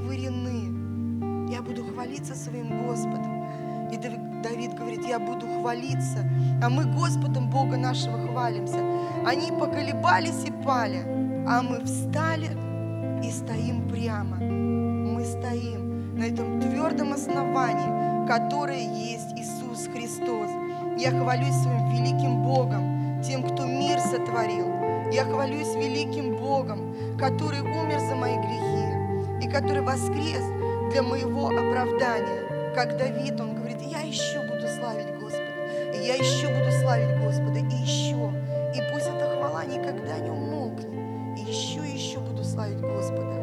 сотворены. Я буду хвалиться своим Господом. И Давид говорит: я буду хвалиться, а мы Господом Бога нашего хвалимся. Они поколебались и пали, а мы встали и стоим прямо. Мы стоим на этом твердом основании, которое есть Иисус Христос. Я хвалюсь своим великим Богом, тем, кто мир сотворил. Я хвалюсь великим Богом, который умер за мои грехи и который воскрес для моего оправдания. Как Давид, он говорит: я еще буду славить Господа, и я еще буду славить Господа, и еще. И пусть эта хвала никогда не умолкнет. И еще, и еще буду славить Господа.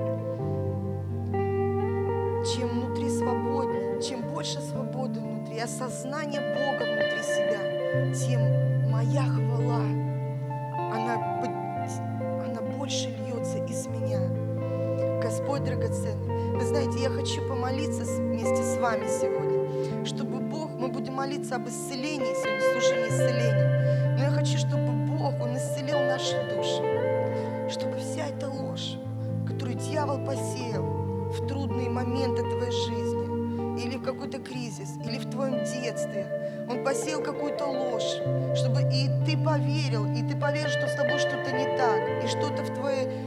Чем внутри свободнее, чем больше свободы внутри, осознание Бога внутри себя, тем моя хвала, она, она больше льется из меня. Господь драгоценный, вы знаете, я хочу помолиться вместе с вами сегодня, чтобы Бог, мы будем молиться об исцелении сегодня, служении исцеления, но я хочу, чтобы Бог, Он исцелил наши души, чтобы вся эта ложь, которую дьявол посеял в трудные моменты твоей жизни, или в какой-то кризис, или в твоем детстве, он посеял какую-то ложь, чтобы и ты поверил, и ты поверил, что с тобой что-то не так, и что-то в твоей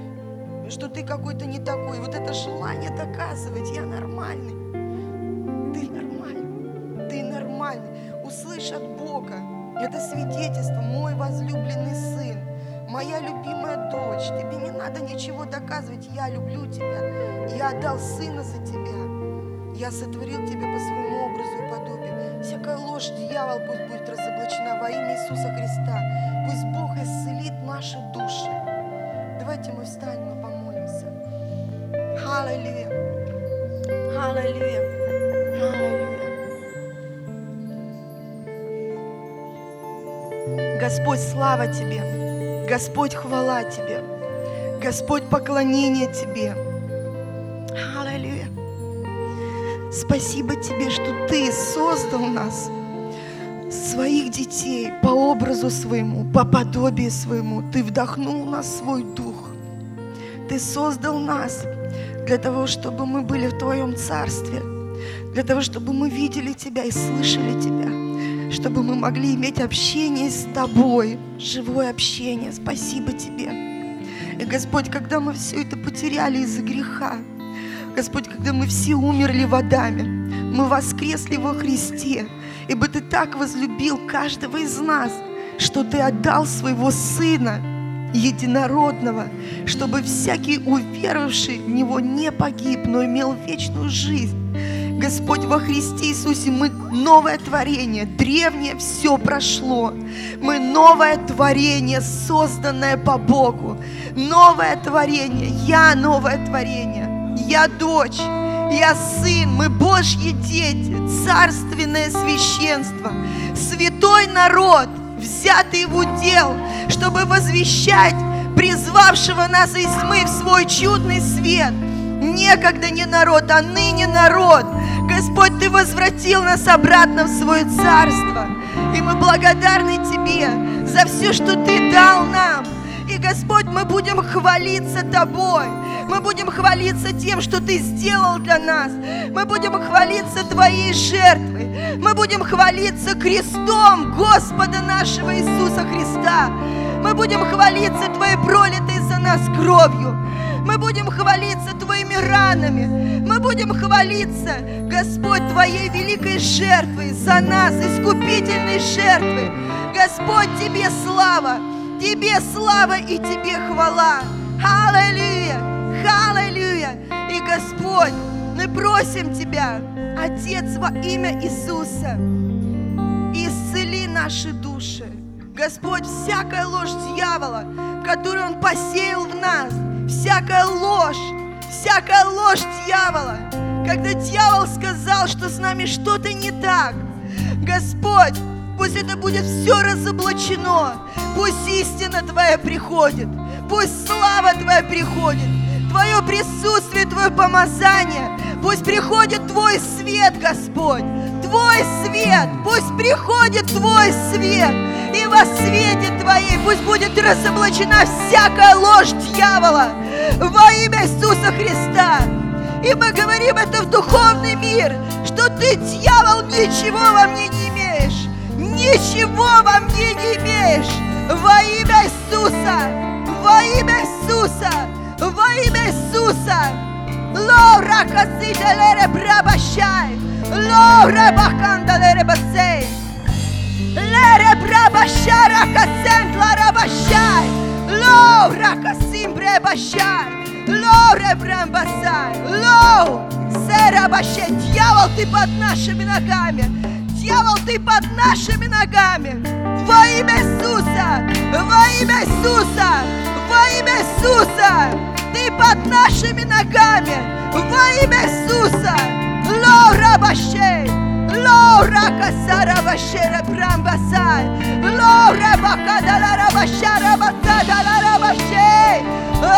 ты какой-то не такой. Вот это желание доказывать, я нормальный. Ты нормальный. Ты нормальный. Услышь от Бога. Это свидетельство. Мой возлюбленный сын. Моя любимая дочь. Тебе не надо ничего доказывать. Я люблю тебя. Я отдал сына за тебя. Я сотворил тебя по своему образу и подобию. Всякая ложь, дьявол, пусть будет разоблачена во имя Иисуса Христа. Пусть Бог исцелит наши души. Давайте мы встанем и помолимся. Аллилуйя. Аллилуйя. Аллилуйя. Господь, слава Тебе. Господь, хвала Тебе. Господь, поклонение Тебе. Аллилуйя. Спасибо Тебе, что Ты создал нас, своих детей, по образу своему, по подобию своему. Ты вдохнул в нас свой дух. Ты создал нас для того, чтобы мы были в Твоем Царстве, для того, чтобы мы видели Тебя и слышали Тебя, чтобы мы могли иметь общение с Тобой, живое общение. Спасибо Тебе. И, Господь, когда мы все это потеряли из-за греха, Господь, когда мы все умерли в Адаме, мы воскресли во Христе, ибо Ты так возлюбил каждого из нас, что Ты отдал Своего Сына Единородного, чтобы всякий уверовавший в Него не погиб, но имел вечную жизнь. Господь, во Христе Иисусе мы новое творение, древнее все прошло. Мы новое творение, созданное по Богу. Новое творение, я новое творение. Я дочь, я сын, мы Божьи дети, царственное священство, святой народ, взятый в удел, чтобы возвещать призвавшего нас из тьмы в свой чудный свет. Некогда не народ, а ныне народ. Господь, Ты возвратил нас обратно в свое царство, и мы благодарны Тебе за все, что Ты дал нам. И, Господь, мы будем хвалиться Тобой. Мы будем хвалиться тем, что Ты сделал для нас. Мы будем хвалиться Твоей жертвой. Мы будем хвалиться крестом Господа нашего Иисуса Христа. Мы будем хвалиться Твоей пролитой за нас кровью. Мы будем хвалиться Твоими ранами. Мы будем хвалиться, Господь, Твоей великой жертвой за нас, искупительной жертвой. Господь, Тебе слава. Тебе слава и Тебе хвала. Аллилуйя! Аллилуйя! И, Господь, мы просим Тебя, Отец, во имя Иисуса, исцели наши души. Господь, всякая ложь дьявола, которую он посеял в нас, всякая ложь, всякая ложь дьявола, когда дьявол сказал, что с нами что-то не так, Господь, пусть это будет все разоблачено. Пусть истина Твоя приходит. Пусть слава Твоя приходит. Твое присутствие, Твое помазание. Пусть приходит Твой свет, Господь. Твой свет. Пусть приходит Твой свет. И во свете Твоей пусть будет разоблачена всякая ложь дьявола. Во имя Иисуса Христа. И мы говорим это в духовный мир, что Ты, дьявол, ничего во мне не имеешь. Ничего во мне не имеешь. Во имя Иисуса, во имя Иисуса, во имя Иисуса. Лора касиделере брабашай, лора бахандалере басей, лере брабашара касент лара башай, лора касим брабашай, лоре брамбасай, ло сера башай. Дьявол, Ты под нашими ногами. Дьявол, Ты под нашими ногами. Во имя Иисуса, во имя Иисуса, во имя Иисуса, Ты под нашими ногами. Во имя Иисуса. Лора башей, лора касара башера брамбасай, лора бакадалара башара бакадалара башей.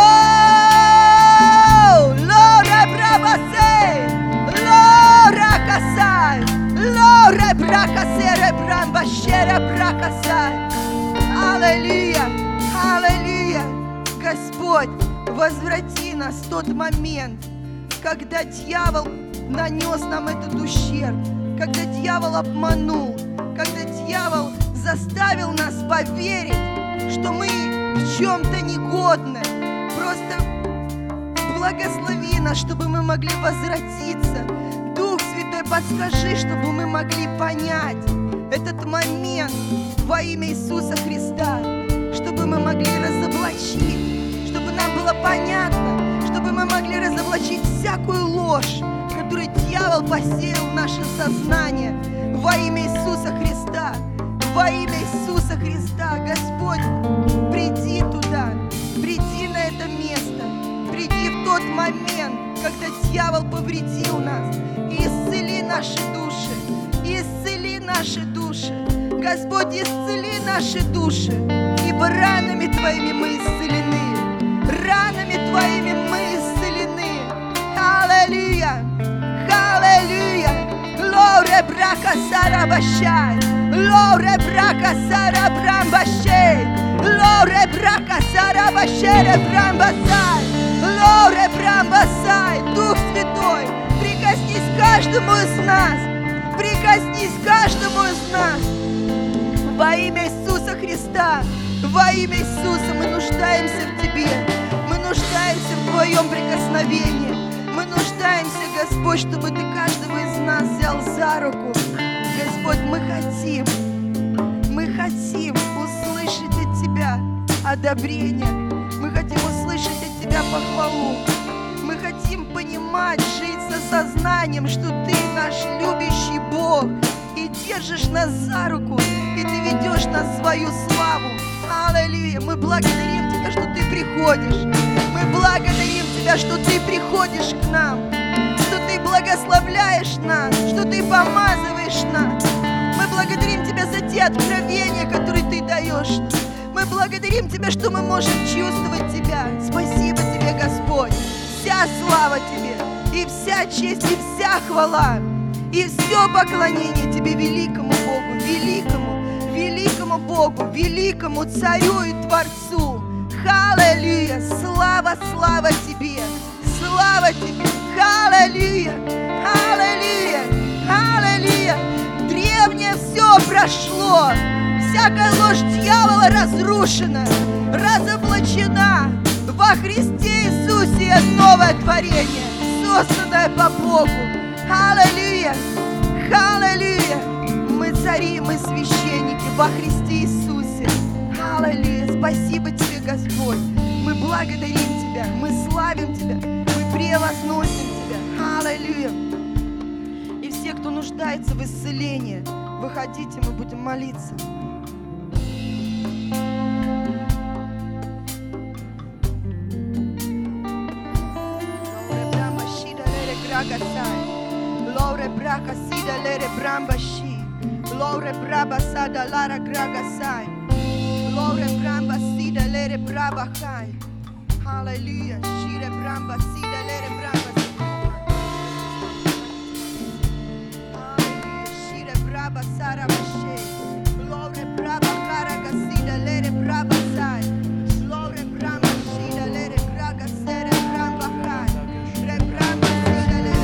О, лора брамбасей, лора касай. Лоре бракасере брамбашера бракасай. Аллилуйя, аллилуйя. Господь, возврати нас в тот момент, когда дьявол нанес нам этот ущерб, когда дьявол обманул, когда дьявол заставил нас поверить, что мы в чем-то негодны. Просто Благослови нас, чтобы мы могли возвратиться. Дух Святой, подскажи, чтобы мы могли понять этот момент во имя Иисуса Христа, чтобы мы могли разоблачить, чтобы нам было понятно, чтобы мы могли разоблачить всякую ложь, которую дьявол посеял в наше сознание во имя Иисуса Христа. Во имя Иисуса Христа, Господь, приди туда, приди на это место, приди в тот момент, когда дьявол повредил нас, и исцели наши души, исцели наши души. Господь, исцели наши души, ибо ранами Твоими мы исцелены, ранами Твоими мы исцелены. Аллилуйя, аллилуйя, лоре брака сарабашай, лоре брака сарабрамбашей, лоре брака сарабашере брамбасай, лоре брамбасай. Дух Святой, прикоснись к каждому из нас, прикоснись к каждому из нас. Во имя Иисуса Христа, во имя Иисуса мы нуждаемся в Тебе, мы нуждаемся в Твоем прикосновении, мы нуждаемся, Господь, чтобы Ты каждого из нас взял за руку. Господь, мы хотим, мы хотим услышать от Тебя одобрение, мы хотим услышать от Тебя похвалу, мы хотим понимать, жить со сознанием, что Ты наш любящий Бог, и держишь нас за руку, и Ты ведешь нас в свою славу. Аллилуйя! Мы благодарим Тебя, что Ты приходишь. Мы благодарим Тебя, что Ты приходишь к нам, что Ты благословляешь нас, что Ты помазываешь нас. Мы благодарим Тебя за те откровения, которые Ты даешь. Мы благодарим Тебя, что мы можем чувствовать Тебя. Спасибо Тебе, Господь. Вся слава Тебе, и вся честь, и вся хвала, и все поклонение Тебе, великому Богу, великому, великому Богу, великому Царю и Творцу. Аллилуйя! Слава, слава Тебе! Слава Тебе! Аллилуйя! Аллилуйя! Аллилуйя! Древнее все прошло, всякая ложь дьявола разрушена, разоблачена. Во Христе Иисусе новое творение, созданное по Богу. Аллилуйя! Аллилуйя! Мы цари, мы священники во Христе Иисусе. Аллилуйя! Спасибо Тебе, Господь. Мы благодарим Тебя, мы славим Тебя, мы превозносим Тебя. Аллилуйя! И все, кто нуждается в исцелении, выходите, мы будем молиться. Lore braca sida lere bramba shi, lore braba sada lara graga sai, lore bramba sida lere braba kai. Hallelujah, shire bramba sida lere bramba. Hallelujah, shire braba sara bashe, lore braba karaga sida lere braba sai, lore bramba sida lere graga sere bramba kai, re bramba sida lere.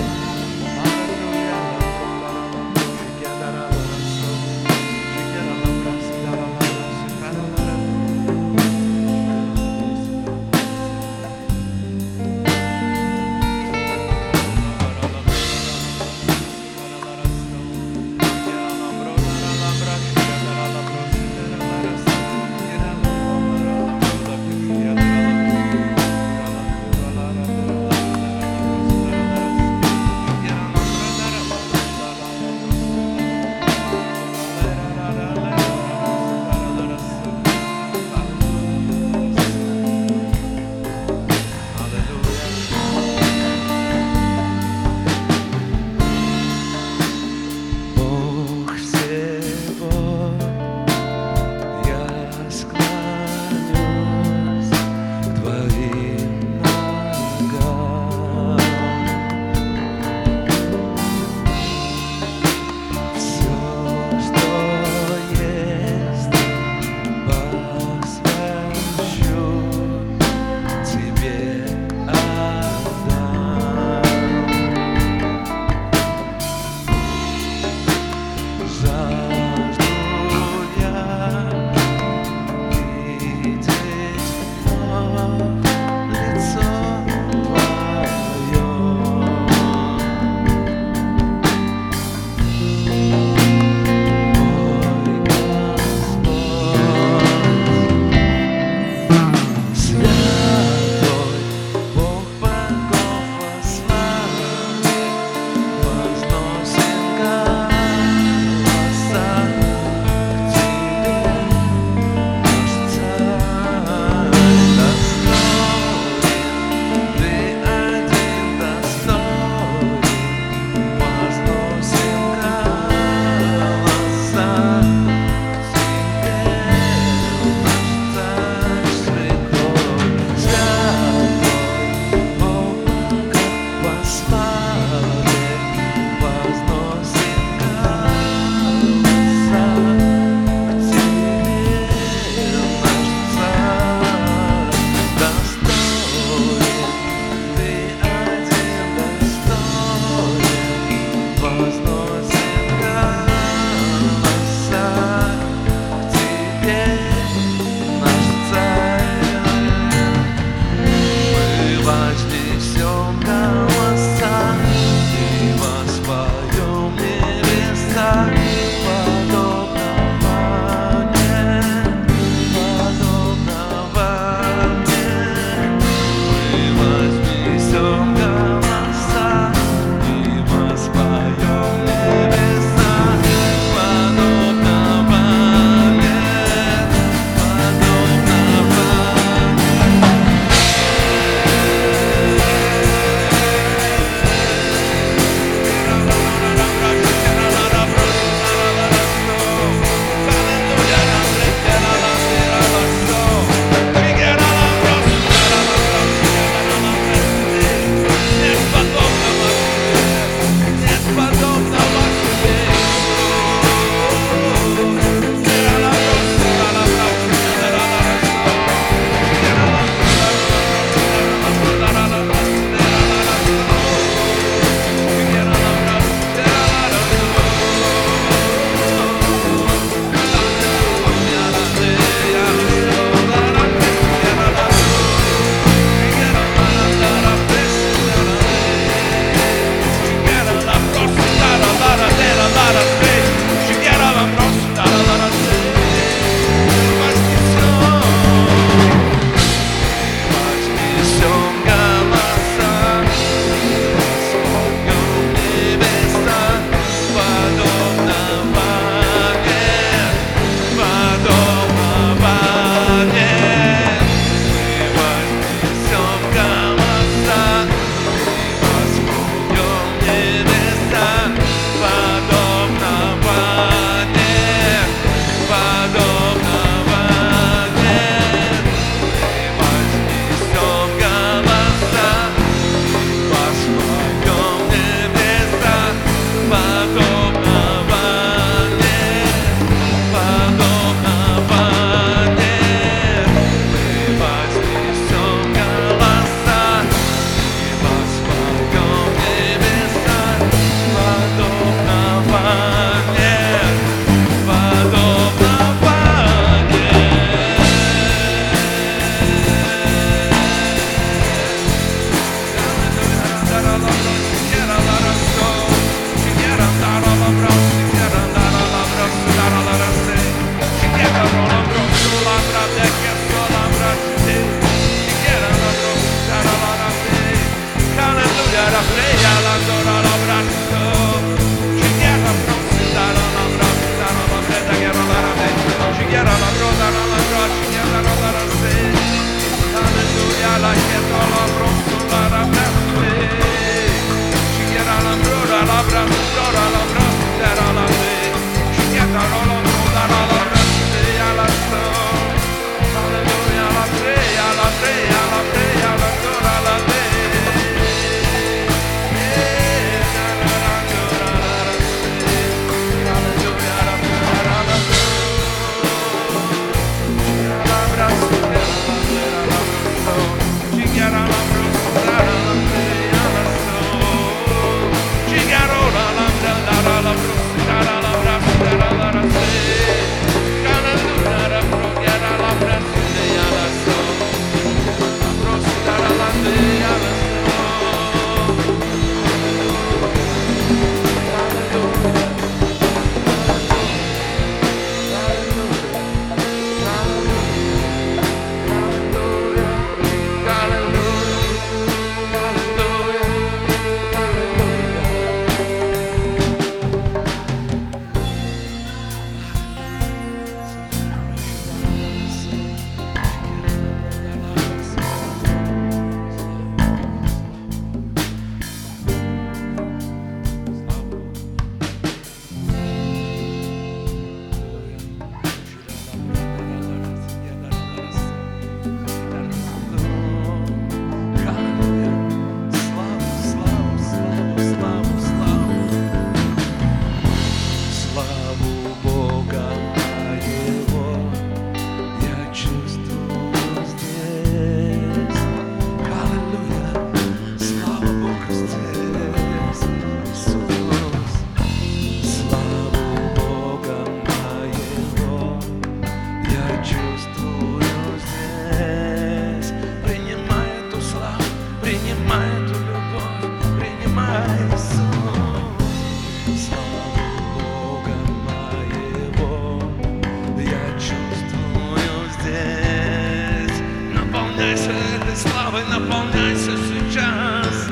этой славой наполняйся сейчас.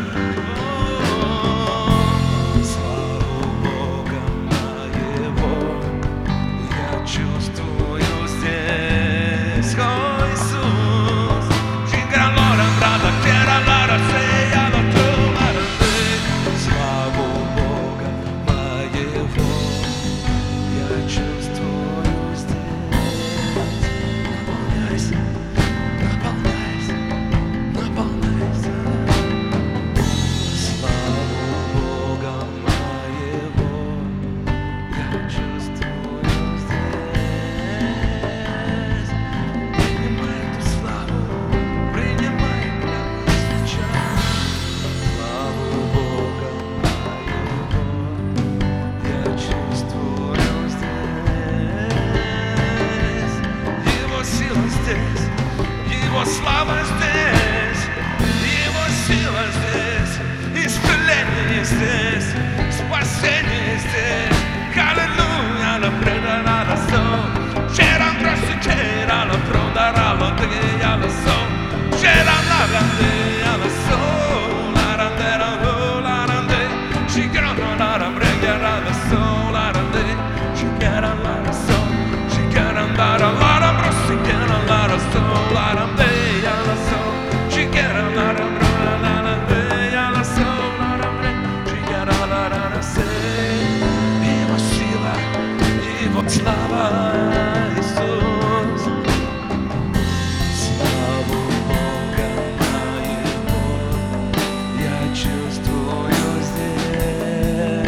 Славу Бога моего я чувствую здесь. О, Иисус, Чингаралора, брата, Кералара, Сеяла, Тулара, славу Бога моего я чувствую здесь. Наполняйся, наполняйся, наполняйся. Славу Бога моего я чувствую здесь. Принимай эту славу, принимай прямо сейчас. Славу Бога моего я чувствую здесь. Его сила здесь, Его слава здесь, Его сила здесь, исцеление здесь, спасение здесь. Аллилуйя, la preda la so, c'era un grosso c'era la pronda la te la so, c'era la grande la so, la grande la grande, ci grano la brega la so, la grande, ci chiara la so, ci chiara andare la grossa chiara la so, la grande la so, ci chiara la brona la grande la so, la grande, ci chiara la la se. Его сила, Его слава, Иисус. Славу Бога моего я чувствую здесь.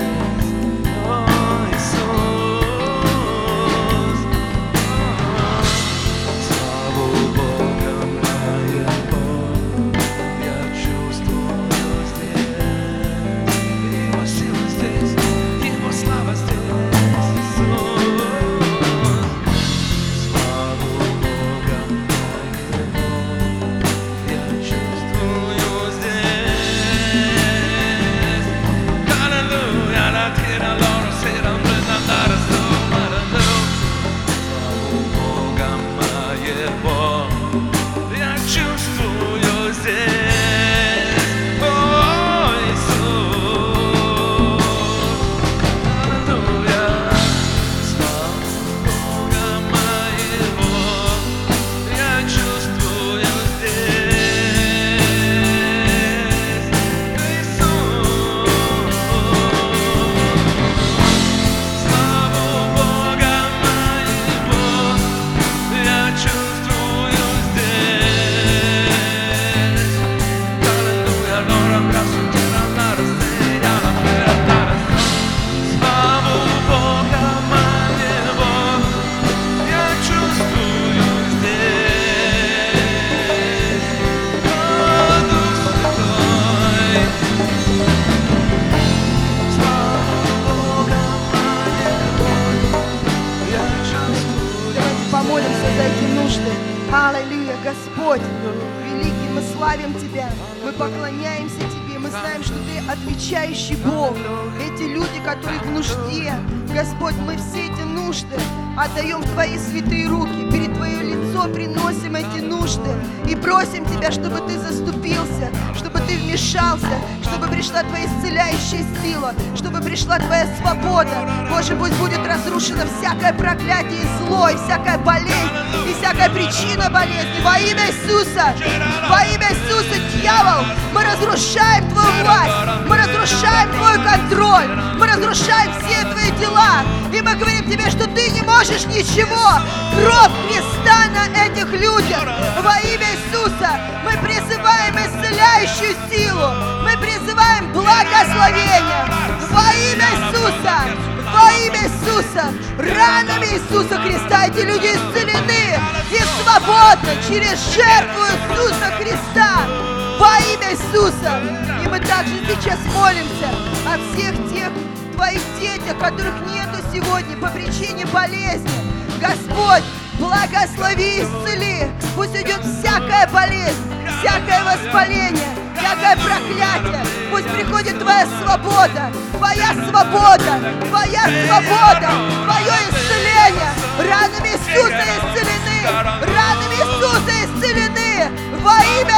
О, Иисус. Славу Бога моего я чувствую здесь. Его сила здесь, Его слава здесь. Аллилуйя, Господь, великий, мы славим Тебя, мы поклоняемся Тебе, мы знаем, что Ты отвечающий Бог. Эти люди, которые в нужде, Господь, мы все эти нужды отдаем в Твои святые руки, перед Твое лицо приносим эти нужды и просим Тебя, чтобы Ты заступился, чтобы Ты вмешался, чтобы пришла Твоя исцеляющая сила, чтобы пришла Твоя свобода. Боже, пусть будет разрушено всякое проклятие и зло, и всякая болезнь, и всякая причина болезни. Во имя Иисуса, во имя Иисуса, дьявол, мы разрушаем Твою власть, мы разрушаем Твой контроль, мы разрушаем все Твои дела, и мы говорим Тебе, что Ты не можешь ничего. Кровь Христа на этих людях. Во имя Иисуса мы призываем исцеляющую силу, мы призываем благословение. Во имя Иисуса, во имя Иисуса, ранами Иисуса Христа эти люди исцелены и свободны через жертву Иисуса Христа. Во имя Иисуса. И мы также сейчас молимся о всех тех Твоих детях, которых нету сегодня по причине болезни. Господь, благослови, исцели. Пусть идет всякая болезнь, всякое воспаление, всякое проклятие. Пусть приходит Твоя свобода, Твоя свобода, Твоя свобода, Твое исцеление. Ранами Иисуса исцелены, ранами Иисуса исцелены. Во имя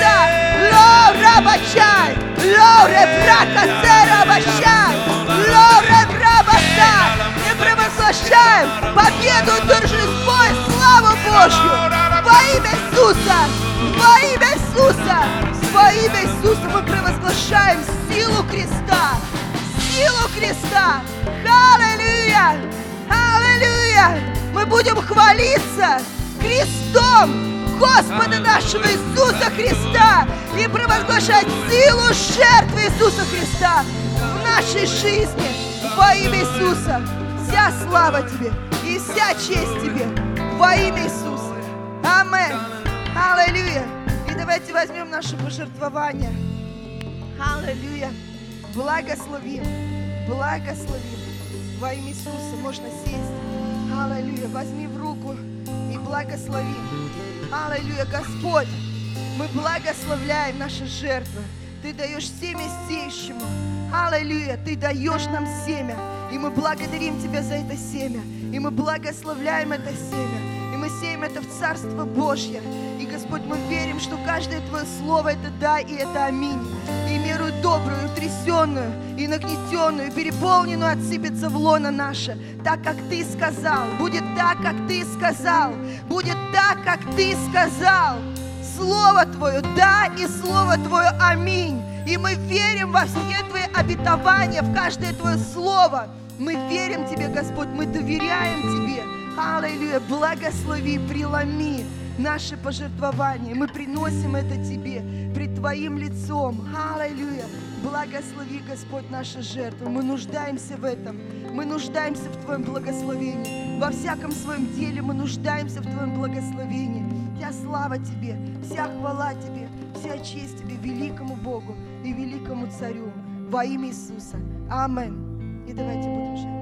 Христа. Лора бачай, лоре брака цера бачай, лоре брабаса. Мы провозглашаем победу, торжество и славу Божью во имя Иисуса, во имя Иисуса, во имя Иисуса мы провозглашаем силу креста, силу креста. Аллилуйя, аллилуйя. Мы будем хвалиться крестом Господа нашего Иисуса Христа и провозглашать силу жертвы Иисуса Христа в нашей жизни во имя Иисуса. Вся слава Тебе и вся честь Тебе во имя Иисуса. Аминь. Аллилуйя. И давайте возьмем наше пожертвование. Аллилуйя. Благословим, благословим во имя Иисуса. Можно сесть. Аллилуйя. Возьми в руку и благослови. Аллилуйя, Господь, мы благословляем наши жертвы. Ты даешь семя сеющему. Аллилуйя, Ты даешь нам семя. И мы благодарим Тебя за это семя. И мы благословляем это семя. И мы сеем это в Царство Божье. И, Господь, мы верим, что каждое Твое слово — это да и это аминь. И меру добрую, трясенную, и нагнетенную, и переполненную отсыпется в лоно наше. Так, как Ты сказал. Будет так, как Ты сказал. Будет так, как Ты сказал. Слово Твое да и Слово Твое аминь. И мы верим во все Твои обетования, в каждое Твое слово. Мы верим Тебе, Господь, мы доверяем Тебе. Аллилуйя, благослови, преломи наши пожертвования. Мы приносим это Тебе пред Твоим лицом. Аллилуйя, благослови, Господь, наши жертвы. Мы нуждаемся в этом. Мы нуждаемся в Твоем благословении. Во всяком своем деле мы нуждаемся в Твоем благословении. Вся слава Тебе, вся хвала Тебе, вся честь Тебе, великому Богу и великому Царю во имя Иисуса. Аминь. И давайте будем жертвовать.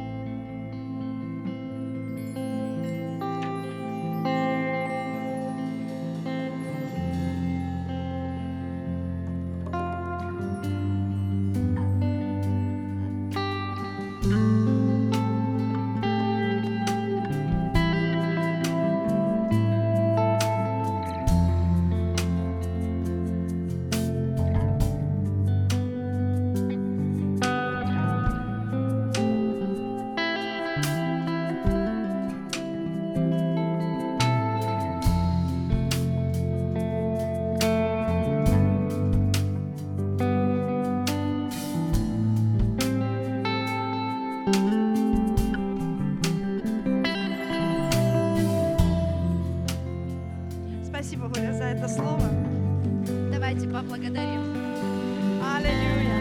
Спасибо, Оля, за это слово. Давайте поблагодарим. Аллилуйя.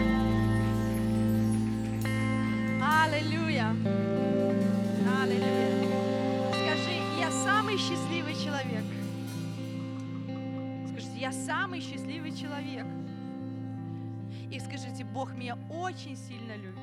Аллилуйя. Аллилуйя. Скажи, я самый счастливый человек. Скажите, я самый счастливый человек. И скажите, Бог меня очень сильно любит.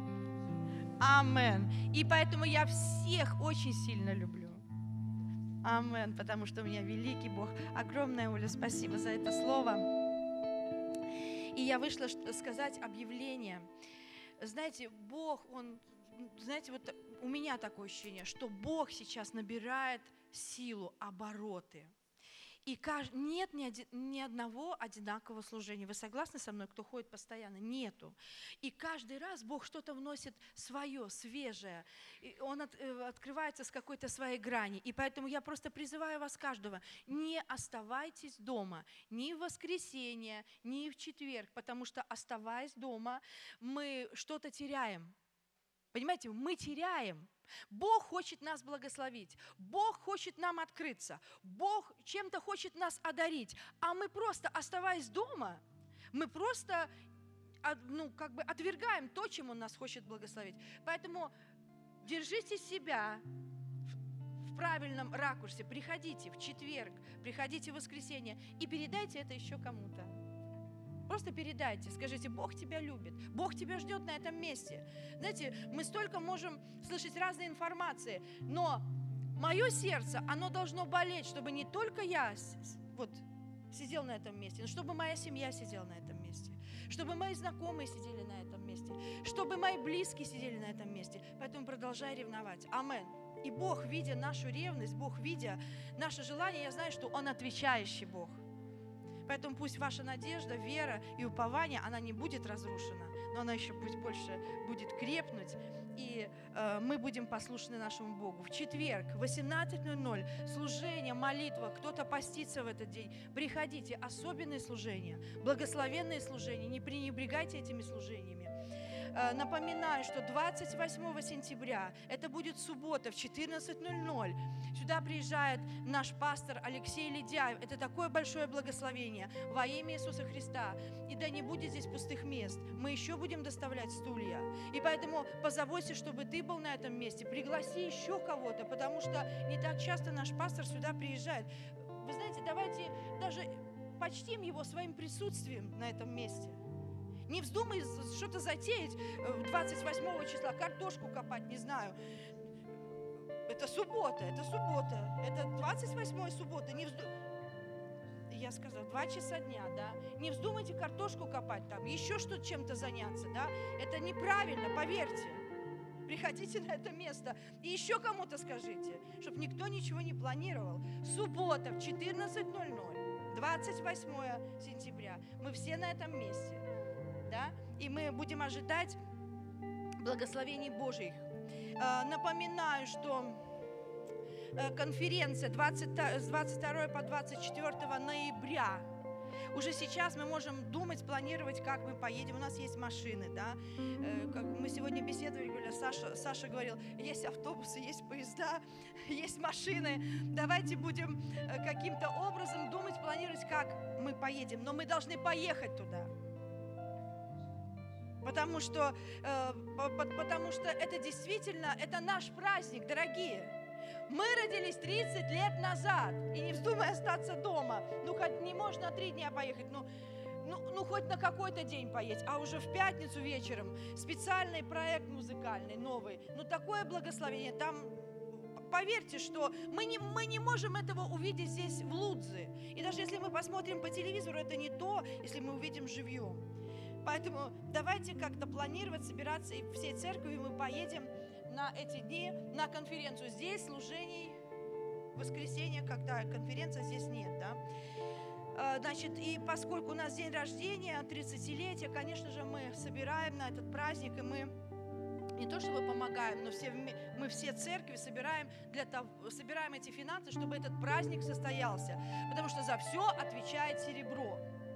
Амин. И поэтому я всех очень сильно люблю. Амин, потому что у меня великий Бог. Огромное, Оля, спасибо за это слово. И я вышла сказать объявление. Знаете, Бог, Он, знаете, вот у меня такое ощущение, что Бог сейчас набирает силу, обороты. И нет ни, один, ни одного одинакового служения. Вы согласны со мной, кто ходит постоянно? Нету. И каждый раз Бог что-то вносит свое, свежее. И Он от, открывается с какой-то своей грани. И поэтому я просто призываю вас каждого, не оставайтесь дома ни в воскресенье, ни в четверг, потому что, оставаясь дома, мы что-то теряем. Понимаете, мы теряем. Бог хочет нас благословить, Бог хочет нам открыться, Бог чем-то хочет нас одарить, а мы просто, оставаясь дома, мы просто, ну, как бы отвергаем то, чем Он нас хочет благословить. Поэтому держите себя в правильном ракурсе, приходите в четверг, приходите в воскресенье и передайте это еще кому-то. Просто передайте, скажите, Бог тебя любит, Бог тебя ждет на этом месте. Знаете, мы столько можем слышать разной информации, но мое сердце, оно должно болеть, чтобы не только я вот, сидел на этом месте, но чтобы моя семья сидела на этом месте, чтобы мои знакомые сидели на этом месте, чтобы мои близкие сидели на этом месте. Поэтому продолжай ревновать. Аминь. И Бог, видя нашу ревность, Бог, видя наше желание, я знаю, что Он отвечающий Бог. Поэтому пусть ваша надежда, вера и упование, она не будет разрушена, но она еще пусть больше будет крепнуть, и э, мы будем послушны нашему Богу. В четверг, в восемнадцать ноль ноль, служение, молитва, кто-то постится в этот день. Приходите, особенные служения, благословенные служения, не пренебрегайте этими служениями. Э, напоминаю, что двадцать восьмого сентября, это будет суббота в четырнадцать ноль ноль, сюда приезжает наш пастор Алексей Ледяев. Это такое большое благословение во имя Иисуса Христа. И да не будет здесь пустых мест. Мы еще будем доставлять стулья. И поэтому позаботься, чтобы ты был на этом месте. Пригласи еще кого-то, потому что не так часто наш пастор сюда приезжает. Вы знаете, давайте даже почтим его своим присутствием на этом месте. Не вздумай что-то затеять двадцать восьмого числа, картошку копать, не знаю. Это суббота, это суббота, это двадцать восьмая суббота. Не вздум... Я сказала, два часа дня, да. Не вздумайте картошку копать там, еще что-то чем-то заняться, да. Это неправильно, поверьте. Приходите на это место и еще кому-то скажите, чтобы никто ничего не планировал. Суббота в четырнадцать ноль ноль, двадцать восьмого сентября. Мы все на этом месте, да. И мы будем ожидать благословений Божьих. Напоминаю, что конференция с двадцать второго по двадцать четвёртого ноября. Уже сейчас мы можем думать, планировать, как мы поедем. У нас есть машины, да. Как мы сегодня беседовали, говорили, Саша, Саша говорил, есть автобусы, есть поезда, есть машины. Давайте будем каким-то образом думать, планировать, как мы поедем. Но мы должны поехать туда. Потому что, э, потому что это действительно, это наш праздник, дорогие. Мы родились тридцать лет назад, и не вздумай остаться дома. Ну, хоть не можно три дня поехать, ну, ну, ну хоть на какой-то день поедь, а уже в пятницу вечером специальный проект музыкальный, новый. Ну, такое благословение, там, поверьте, что мы не, мы не можем этого увидеть здесь, в Лудзе. И даже если мы посмотрим по телевизору, это не то, если мы увидим живьем. Поэтому давайте как-то планировать, собираться, и всей церковью мы поедем на эти дни, на конференцию. Здесь служений в воскресенье, когда конференция, здесь нет, да. Значит, и поскольку у нас день рождения, тридцатилетие, конечно же, мы собираем на этот праздник, и мы не то чтобы помогаем, но все, мы все церкви собираем, для того, собираем эти финансы, чтобы этот праздник состоялся. Потому что за все отвечает серебро.